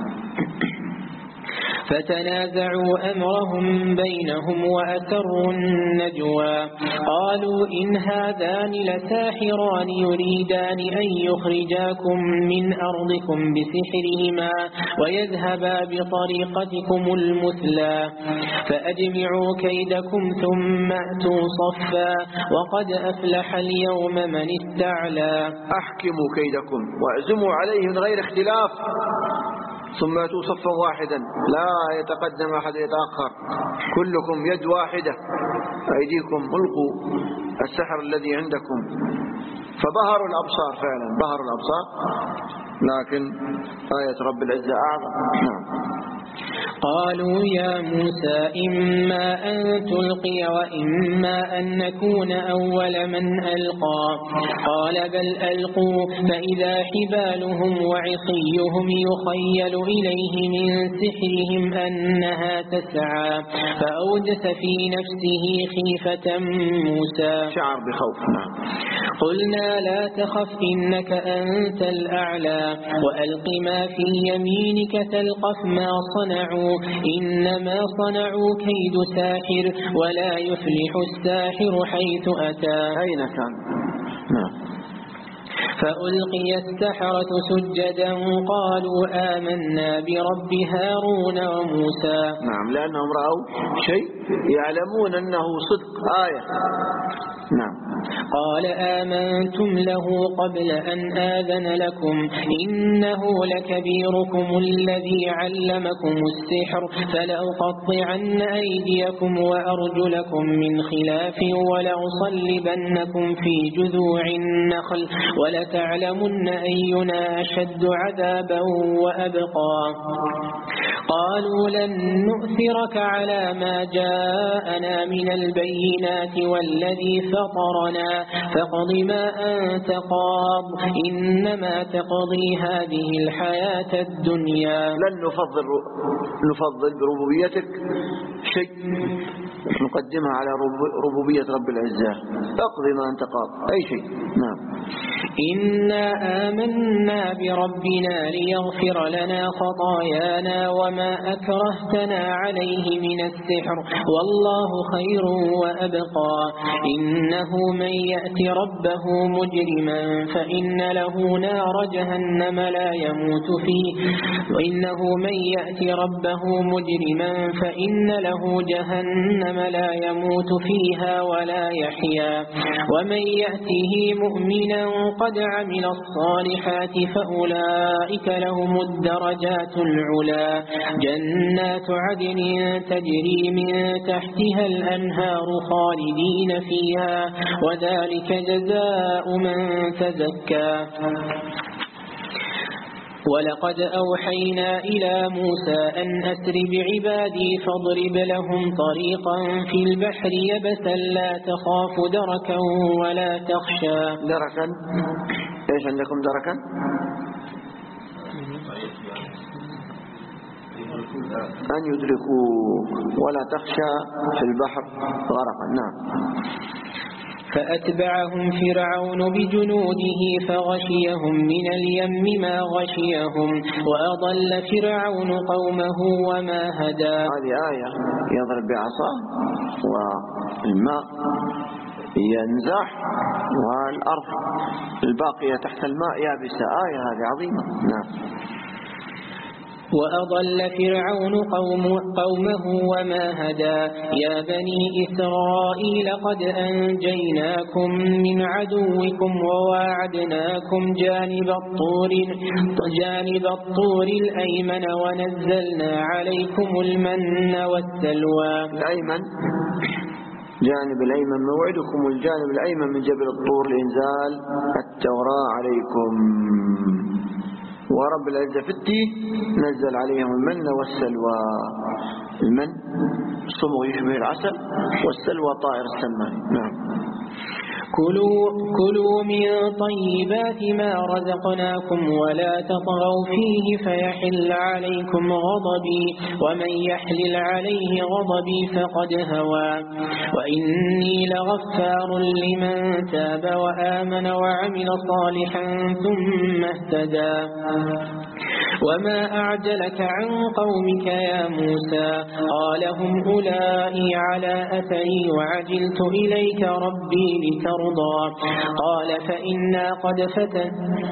فتنازعوا أمرهم بينهم وأسروا النجوى قالوا إن هذان لساحران يريدان أن يخرجاكم من أرضكم بسحرهما ويذهبا بطريقتكم المثلى فأجمعوا كيدكم ثم أتوا صفا وقد أفلح اليوم من استعلى. أحكموا كيدكم واعزموا عليه من غير اختلاف ثم أتوا صفا واحدا لا يتقدم أحد يتأخر كلكم يد واحدة أيديكم ألقوا السحر الذي عندكم فبهروا الأبصار فعلا بهروا الأبصار لكن آية رب العزة أعظم. نعم. قالوا يا موسى إما أن تلقي وإما أن نكون أول من ألقى قال بل ألقوا فإذا حبالهم وعصيهم يخيل إليه من سحرهم أنها تسعى فأوجس في نفسه خيفة موسى شعر بخوف. نعم. قلنا لا تخف إنك أنت الأعلى وألق ما في يمينك تلقف ما صنعوا إنما صنعوا كيد ساحر ولا يفلح الساحر حيث أتى. أين كان؟ نعم. فألقي السحرة سجدا قالوا آمنا برب هارون وموسى. نعم لأنهم رأوا شيء يعلمون أنه صدق آية. نعم. قال آمنتم له قبل أن آذن لكم إنه لكبيركم الذي علمكم السحر فلأقطعن أيديكم وأرجلكم من خلاف ولأصلبنكم في جذوع النخل ولتعلمن أينا أشد عذابا وأبقى. قالوا لن نؤثرك على ما جاء جاءنا من البينات والذي فطرنا فاقض ما أنت قاض إنما تقضي هذه الحياة الدنيا. لن نفضل نفضل بربوبيتك شيء نقدمها على ربوبية رب العزة. اقضي ما أنت قاض أي شيء. نعم. إنا آمنا بربنا ليغفر لنا خطايانا وما أكرهتنا عليه من السحر والله خير وأبقى. إنه من يأت ربه مجرما فإن له نار جهنم لا يموت فيه وإنه من يأت ربه مجرما فإن له جهنم لا يموت فيها ولا يحيا. ومن يأته مؤمنا قد عمل الصالحات فأولئك لهم الدرجات العلا جنات عدن تجري من تحتها الأنهار خالدين فيها وذلك جزاء من تزكى. ولقد أوحينا إلى موسى أن أسر بعبادي فاضرب لهم طريقا في البحر يبسا لا تخاف دركا ولا تخشى. دركا إيش عندكم دركا؟ أن يدركوك ولا تخشى في البحر غرقا. نعم. فأتبعهم فرعون بجنوده فغشيهم من اليم ما غشيهم وأضل فرعون قومه وما هدى. هذه آية يضرب بعصاه والماء ينزح والأرض الباقية تحت الماء يابسة. آية هذه عظيمة. نعم. وأضل فرعون قوم قومه وما هدى. يا بني إسرائيل قد أنجيناكم من عدوكم وواعدناكم جانب الطور جانب الطور الأيمن ونزلنا عليكم المن والسلوى. الأيمن جانب الأيمن موعدكم الجانب الأيمن من جبل الطور لإنزال التوراة عليكم. ورب العزة في التيه نزل عليهم المن والسلوى. المن صمغ يشبه العسل والسلوى طائر السمان. نعم. كلوا, كلوا من طيبات ما رزقناكم ولا تطغوا فيه فيحل عليكم غضبي ومن يحلل عليه غضبي فقد هوى. وإني لغفار لمن تاب وآمن وعمل صالحا ثم اهتدى. وما أعجلك عن قومك يا موسى قال هم أولئي على أثري وعجلت إليك ربي لترضى قال فإنا قد فتن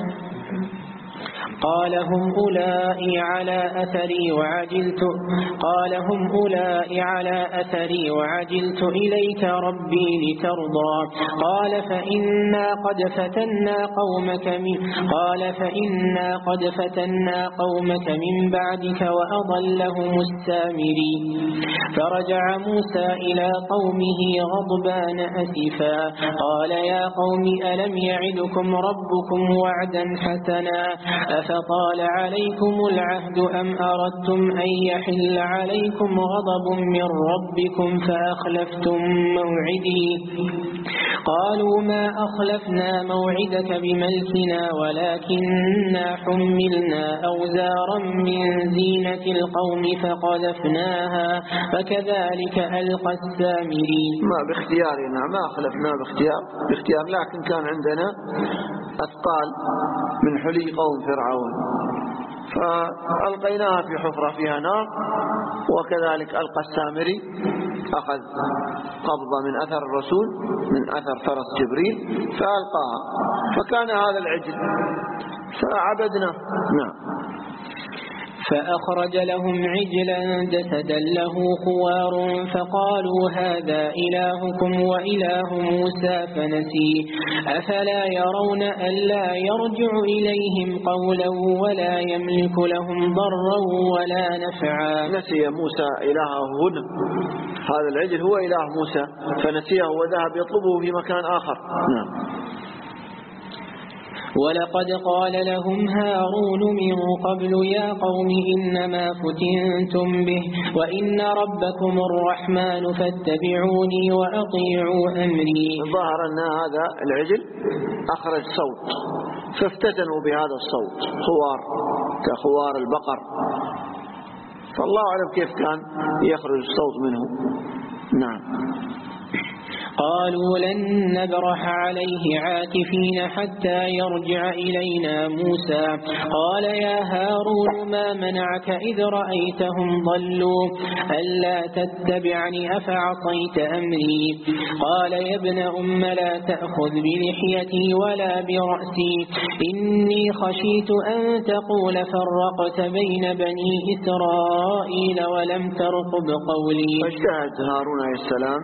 قال هم أولئي على أثري وعجلت قال هم أولئي على أثري وعجلت إليك ربي لترضى قال فإنا قد فتنا قومك من قال فإنا قد فتنا قومك من بعدك وأضلهم السامري. فرجع موسى إلى قومه غضبان أسفا قال يا قوم ألم يعدكم ربكم وعدا حسنا أفطال عليكم العهد أم أردتم أن يحل عليكم غضب من ربكم فأخلفتم موعدي قالوا ما أخلفنا موعدك بملكنا ولكننا حملنا أوزارا من زينة القوم فقذفناها فكذلك ألقى السامري. ما باختيارنا ما أخلفنا باختيار باختيار لكن كان عندنا أثقال من حلي قوم فرعون فألقيناها في حفرة فيها نار وكذلك ألقى السامري أخذ قبضة من أثر الرسول من أثر فرس جبريل فألقاها فكان هذا العجل فعبدنا. نعم. فأخرج لهم عجلا جسدا له خوار فقالوا هذا إلهكم وإله موسى فنسي أفلا يرون ألا يرجع إليهم قولا ولا يملك لهم ضرا ولا نفعا. نسي موسى إلهه هنا هذا العجل هو إله موسى فنسيه وذهب يطلبه في مكان آخر. نعم. ولقد قال لهم هارون من قبل يا قوم إنما فتنتم به وإن ربكم الرحمن فاتبعوني وأطيعوا أمري. ظهر أن هذا العجل أخرج صوت فافتتنوا بهذا الصوت، خوار كخوار البقر، فالله أعلم كيف كان يخرج الصوت منه. نعم. قالوا لن نبرح عليه عاكفين حتى يرجع إلينا موسى. قال يا هارون ما منعك إذ رأيتهم ضلوا ألا تتبعني أفعصيت أمري؟ قال يا ابن أم لا تأخذ بلحيتي ولا برأسي إني خشيت أن تقول فرقت بين بني إسرائيل ولم ترقب قولي. فاجتهد هارون عليه السلام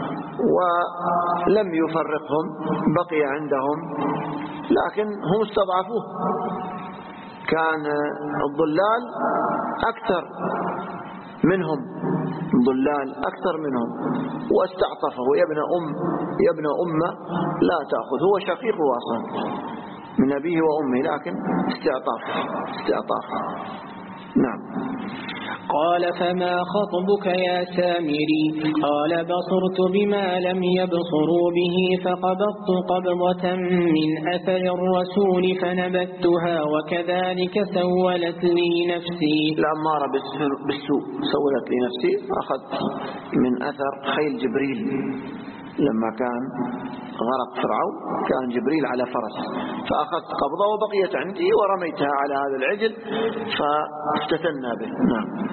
ولم يفرقهم، بقي عندهم، لكن هم استضعفوه، كان الضلال أكثر منهم، ضلال أكثر منهم، واستعطفه يا ابن أم يا ابن أمة لا تأخذ، هو شقيقه أصلا من أبيه وأمه، لكن استعطاف استعطاف. نعم. قال فما خطبك يا سامري؟ قال بصرت بما لم يبصروا به فقبضت قبضة من أثر الرسول فنبتها وكذلك سولت لي نفسي. الأمارة بالسوء سولت لي نفسي، أخذت من أثر خيل جبريل لما كان غرق فرعون، كان جبريل على فرس، فأخذت قبضة وبقيت عندي ورميتها على هذا العجل فافتتنا به. نعم.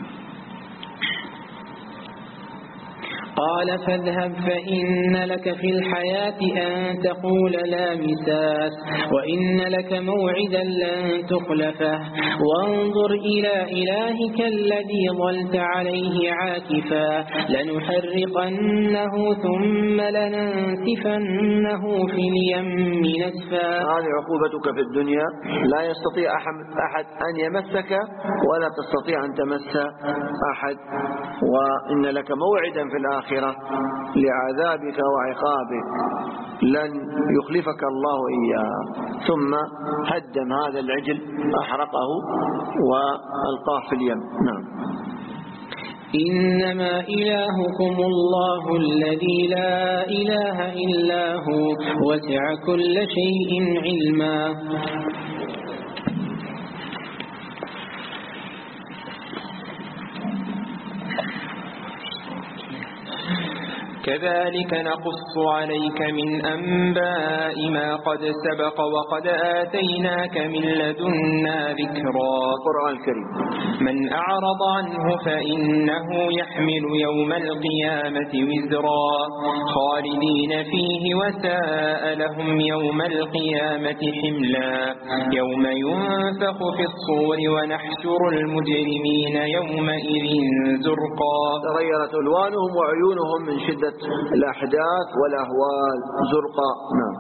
قال فاذهب فإن لك في الحياة أن تقول لا مساس وإن لك موعدا لن تخلفه وانظر إلى إلهك الذي ظلت عليه عاكفا لنحرقنه ثم لننسفنه في اليم نسفا. هذه عقوبتك في الدنيا، لا يستطيع أحد أن يمسك ولا تستطيع أن تمس أحد، وإن لك موعدا في الآخرة لعذابك وعقابك لن يخلفك الله إياه. ثم هدم هذا العجل، أحرقه وألقاه في اليم. نعم. إنما إلهكم الله الذي لا إله إلا هو وسع كل شيء علما. كذلك نقص عليك من أنباء ما قد سبق وقد آتيناك من لدنا ذكرا. القرآن الكريم من أعرض عنه فإنه يحمل يوم القيامة وزرا خالدين فيه وساء لهم يوم القيامة حملا. يوم ينفخ في الصور ونحشر المجرمين يومئذ زرقا. تغيرت ألوانهم وعيونهم من شدة الأحداث والأهوال زرقاء. نعم.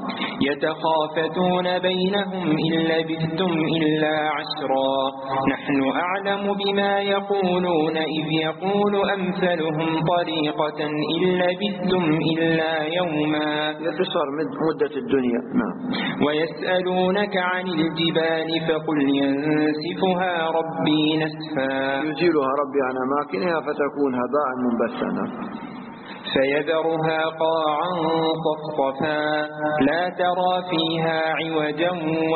يتخافتون بينهم إن لبثتم إلا عشرا نحن أعلم بما يقولون إذ يقول أمثلهم طريقة إن لبثتم إلا يوما. يقصر مدة الدنيا. نعم. ويسألونك عن الجبال فقل ينسفها ربي نسفا. يزيلها ربي عن أماكنها فتكون هباء منبثا فيذرها قاعا صفصفا لا ترى فيها عوجا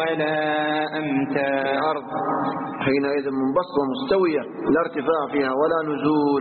ولا أمتا. الأرض حينئذ منبسطة مستوية لا ارتفاع فيها ولا نزول،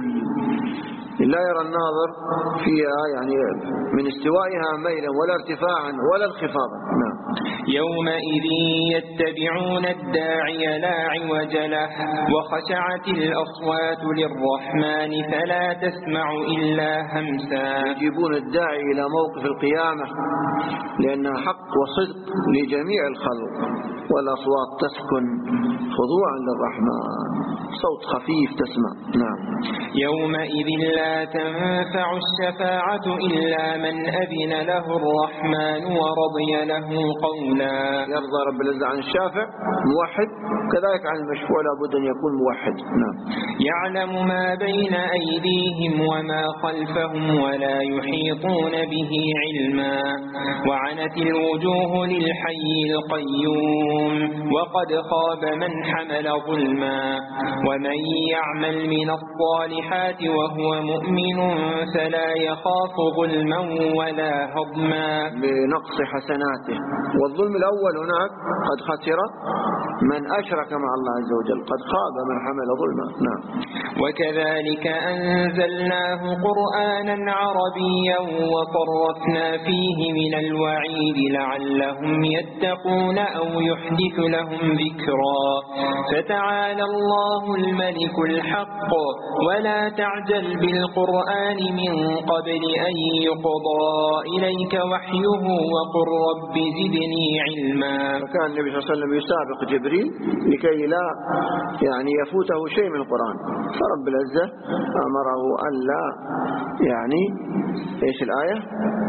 لا يرى الناظر فيها يعني من استوائها ميلا ولا ارتفاعا ولا انخفاضا. نعم. يومئذ يتبعون الداعي لا عوج له وخشعت الأصوات للرحمن فلا تسمع إلا همسا. يجيبون الداعي إلى موقف القيامة لأنها حق وصدق لجميع الخلق، والأصوات تسكن خضوعا للرحمن، صوت خفيف تسمع. نعم. يومئذ لا تنفع الشفاعة إلا من أذن له الرحمن ورضي له قولا. يرضى رب العزة عن الشافع موحد، كذلك عن المشفوع لابد أن يكون موحد. نعم. يعلم ما بين أيديهم وما خلفهم ولا يحيطون به علما وعنت الوجوه للحي القيوم وقد خاب من حمل ظلما ومن يعمل من الصالحات وهو مؤمن فلا يخاف ظلما ولا هضما بنقص حسناته. والظلم الأول هناك قد خسر من أشرك مع الله عز وجل، قد خاب من حمل ظلما. نعم. وكذلك أنزلناه قرآنا عربيا وصرفنا فيه من الوعيد لعلهم يتقون أو يحدث لهم ذكرا فتعالى الله الملك الحق ولا تعجل بالقرآن من قبل أن يقضى إليك وحيه وقل رب زدني علما. فكان النبي صلى الله عليه وسلم يسابق جبريل لكي لا يعني يفوته شيء من القرآن، فرب العزة أمره أن لا يعني إيش الآية؟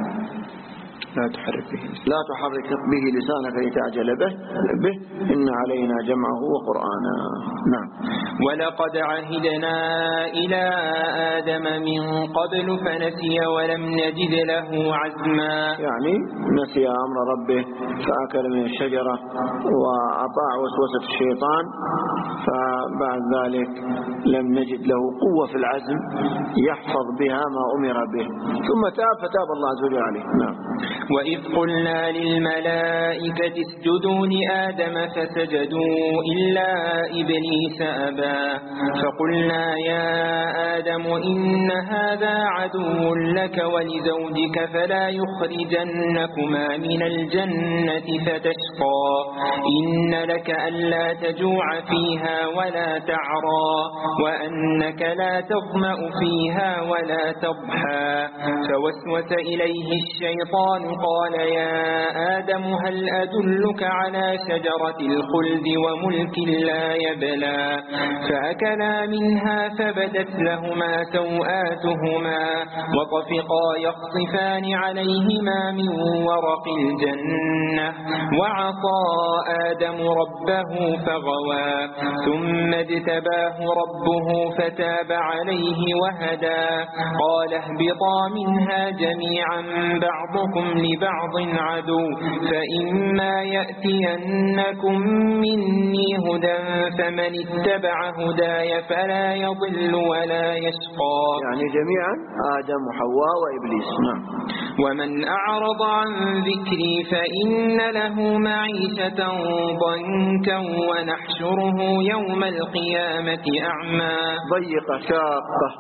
لا تحرك به لا تحرك به لسانك لتعجل به به إن علينا جمعه وقرآنا. نعم. ولقد عهدنا إلى آدم من قبل فنسي ولم نجد له عزما، يعني نسي أمر ربه فأكل من الشجرة وأطاع وسوسة الشيطان، فبعد ذلك لم نجد له قوة في العزم يحفظ بها ما أمر به، ثم تاب فتاب الله عز وجل عليه. نعم. وإذ قلنا للملائكة اسجدوا لآدم فسجدوا إلا إبليس أبى فقلنا يا آدم إن هذا عدو لك ولزوجك فلا يخرجنكما من الجنة فتشقى إن لك ألا تجوع فيها ولا تعرى وأنك لا تظمأ فيها ولا تضحى فوسوس إليه الشيطان قال يا آدم هل أدلك على شجرة الخلد وملك لا يبلى فأكلا منها فبدت لهما سوآتهما وطفقا يخصفان عليهما من ورق الجنة وعصى آدم ربه فغوى ثم اجتباه ربه فتاب عليه وهدى قال اهبطا منها جميعا بعضكم لبعض عدو فإما يأتينكم مني هدى فمن اتبع هداي فلا يضل ولا يشقى. يعني جميعا آدم وحواء وإبليس. نعم. ومن أعرض عن ذكري فإن له معيشة ضنكا ونحشره يوم القيامة أعمى. ضيق شاقة.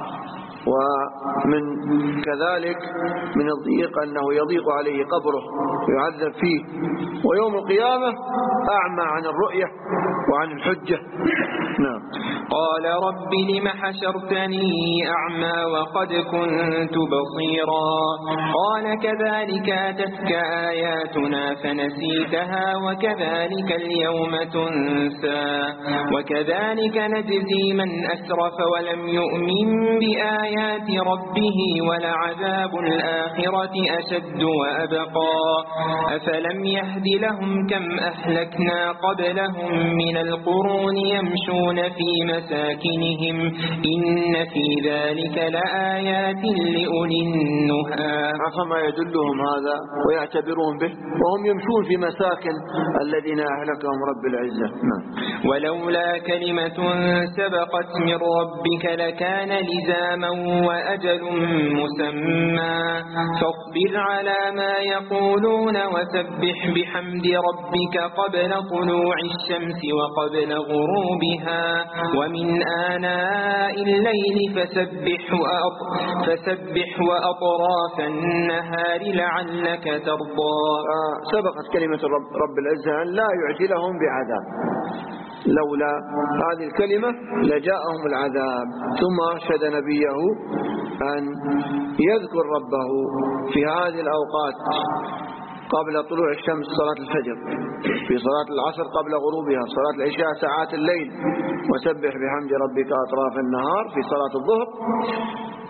ومن كذلك من الضيق أنه يضيق عليه قبره ويعذب فيه، ويوم القيامة أعمى عن الرؤية وعن الحجة. نعم. قال رب لم حشرتني أعمى وقد كنت بصيرا قال كذلك أتتك آياتنا فنسيتها وكذلك اليوم تنسى وكذلك نجزي من أسرف ولم يؤمن بآيات ربه ولعذاب الآخرة أشد وأبقى أفلم يهد لهم كم أهلكنا قبلهم من القرون يمشون في مساكنهم إن في ذلك لآيات لأولي النهى. فما يدلهم هذا ويعتبرون به وهم يمشون في مساكن الذين أهلكهم رب العزة. ولولا كلمة سبقت من ربك لكان لزاما وأجل مسمى فاصبر على ما يقولون وسبح بحمد ربك قبل طلوع الشمس وقبل غروبها ومن آناء الليل فسبح فسبح وأطراف النهار لعلك ترضى. سبقت كلمة رب, رب العزة أن لا يعجلهم بعذاب، لولا هذه الكلمة لجاءهم العذاب. ثم أرشد نبيه أن يذكر ربه في هذه الأوقات قبل طلوع الشمس صلاة الفجر، في صلاة العصر قبل غروبها، صلاة العشاء ساعات الليل، وسبح بحمد ربك أطراف النهار في صلاة الظهر،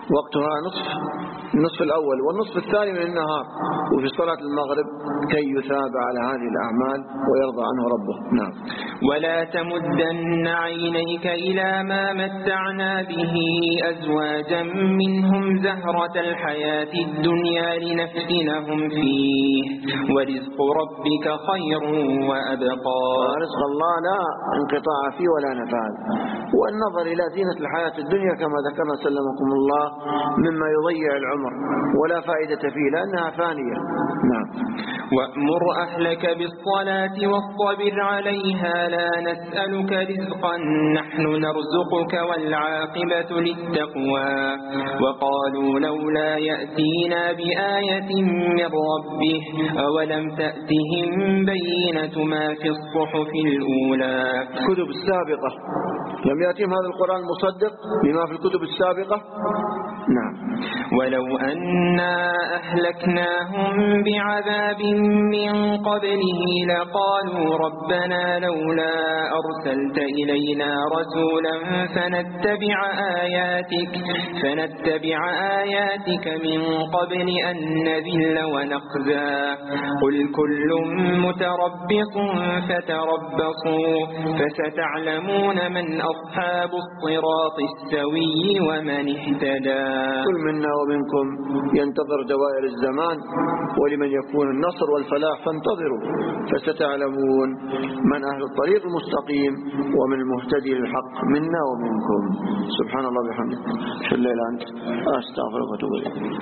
وقتها نصف النصف الأول والنصف الثاني من النهار، وفي صلاة المغرب كي يثاب على هذه الأعمال ويرضى عنه ربه. نعم. ولا تمدن عينيك إلى ما متعنا به أزواجا منهم زهرة الحياة الدنيا لنفتنهم فيه ورزق ربك خير وأبقى. رزق الله لا انقطاع فيه ولا نفاذ، والنظر إلى زينة الحياة الدنيا كما ذكرنا سلمكم الله مما يضيع العمر ولا فائدة فيه لأنها فانية. نعم. وأمر أهلك بالصلاة واصطبر عليها لا نسألك رزقا نحن نرزقك والعاقبة للتقوى. وقالوا لولا يأتينا بآية من ربه أولم تأتهم بينة ما في الصحف الأولى. الكتب السابقة لم يأتهم هذا القرآن مصدق بما في الكتب السابقة. نعم. ولو أنا أهلكناهم بعذاب من قبله لقالوا ربنا لولا أرسلت إلينا رسولا فنتبع آياتك فنتبع آياتك من قبل أن نذل ونخزى. قل كل متربص فتربصوا فستعلمون من أصحاب الصراط السوي ومن اهتدى. كل منا ومنكم ينتظر دوائر الزمان ولمن يكون النصر والفلاح فانتظروا فستعلمون من أهل الطريق المستقيم ومن المهتدي للحق منا ومنكم. سبحان الله بحمده أشهد أن لا إله إلا أنت أستغفرك وأتوب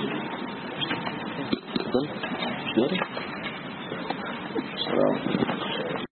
إليك.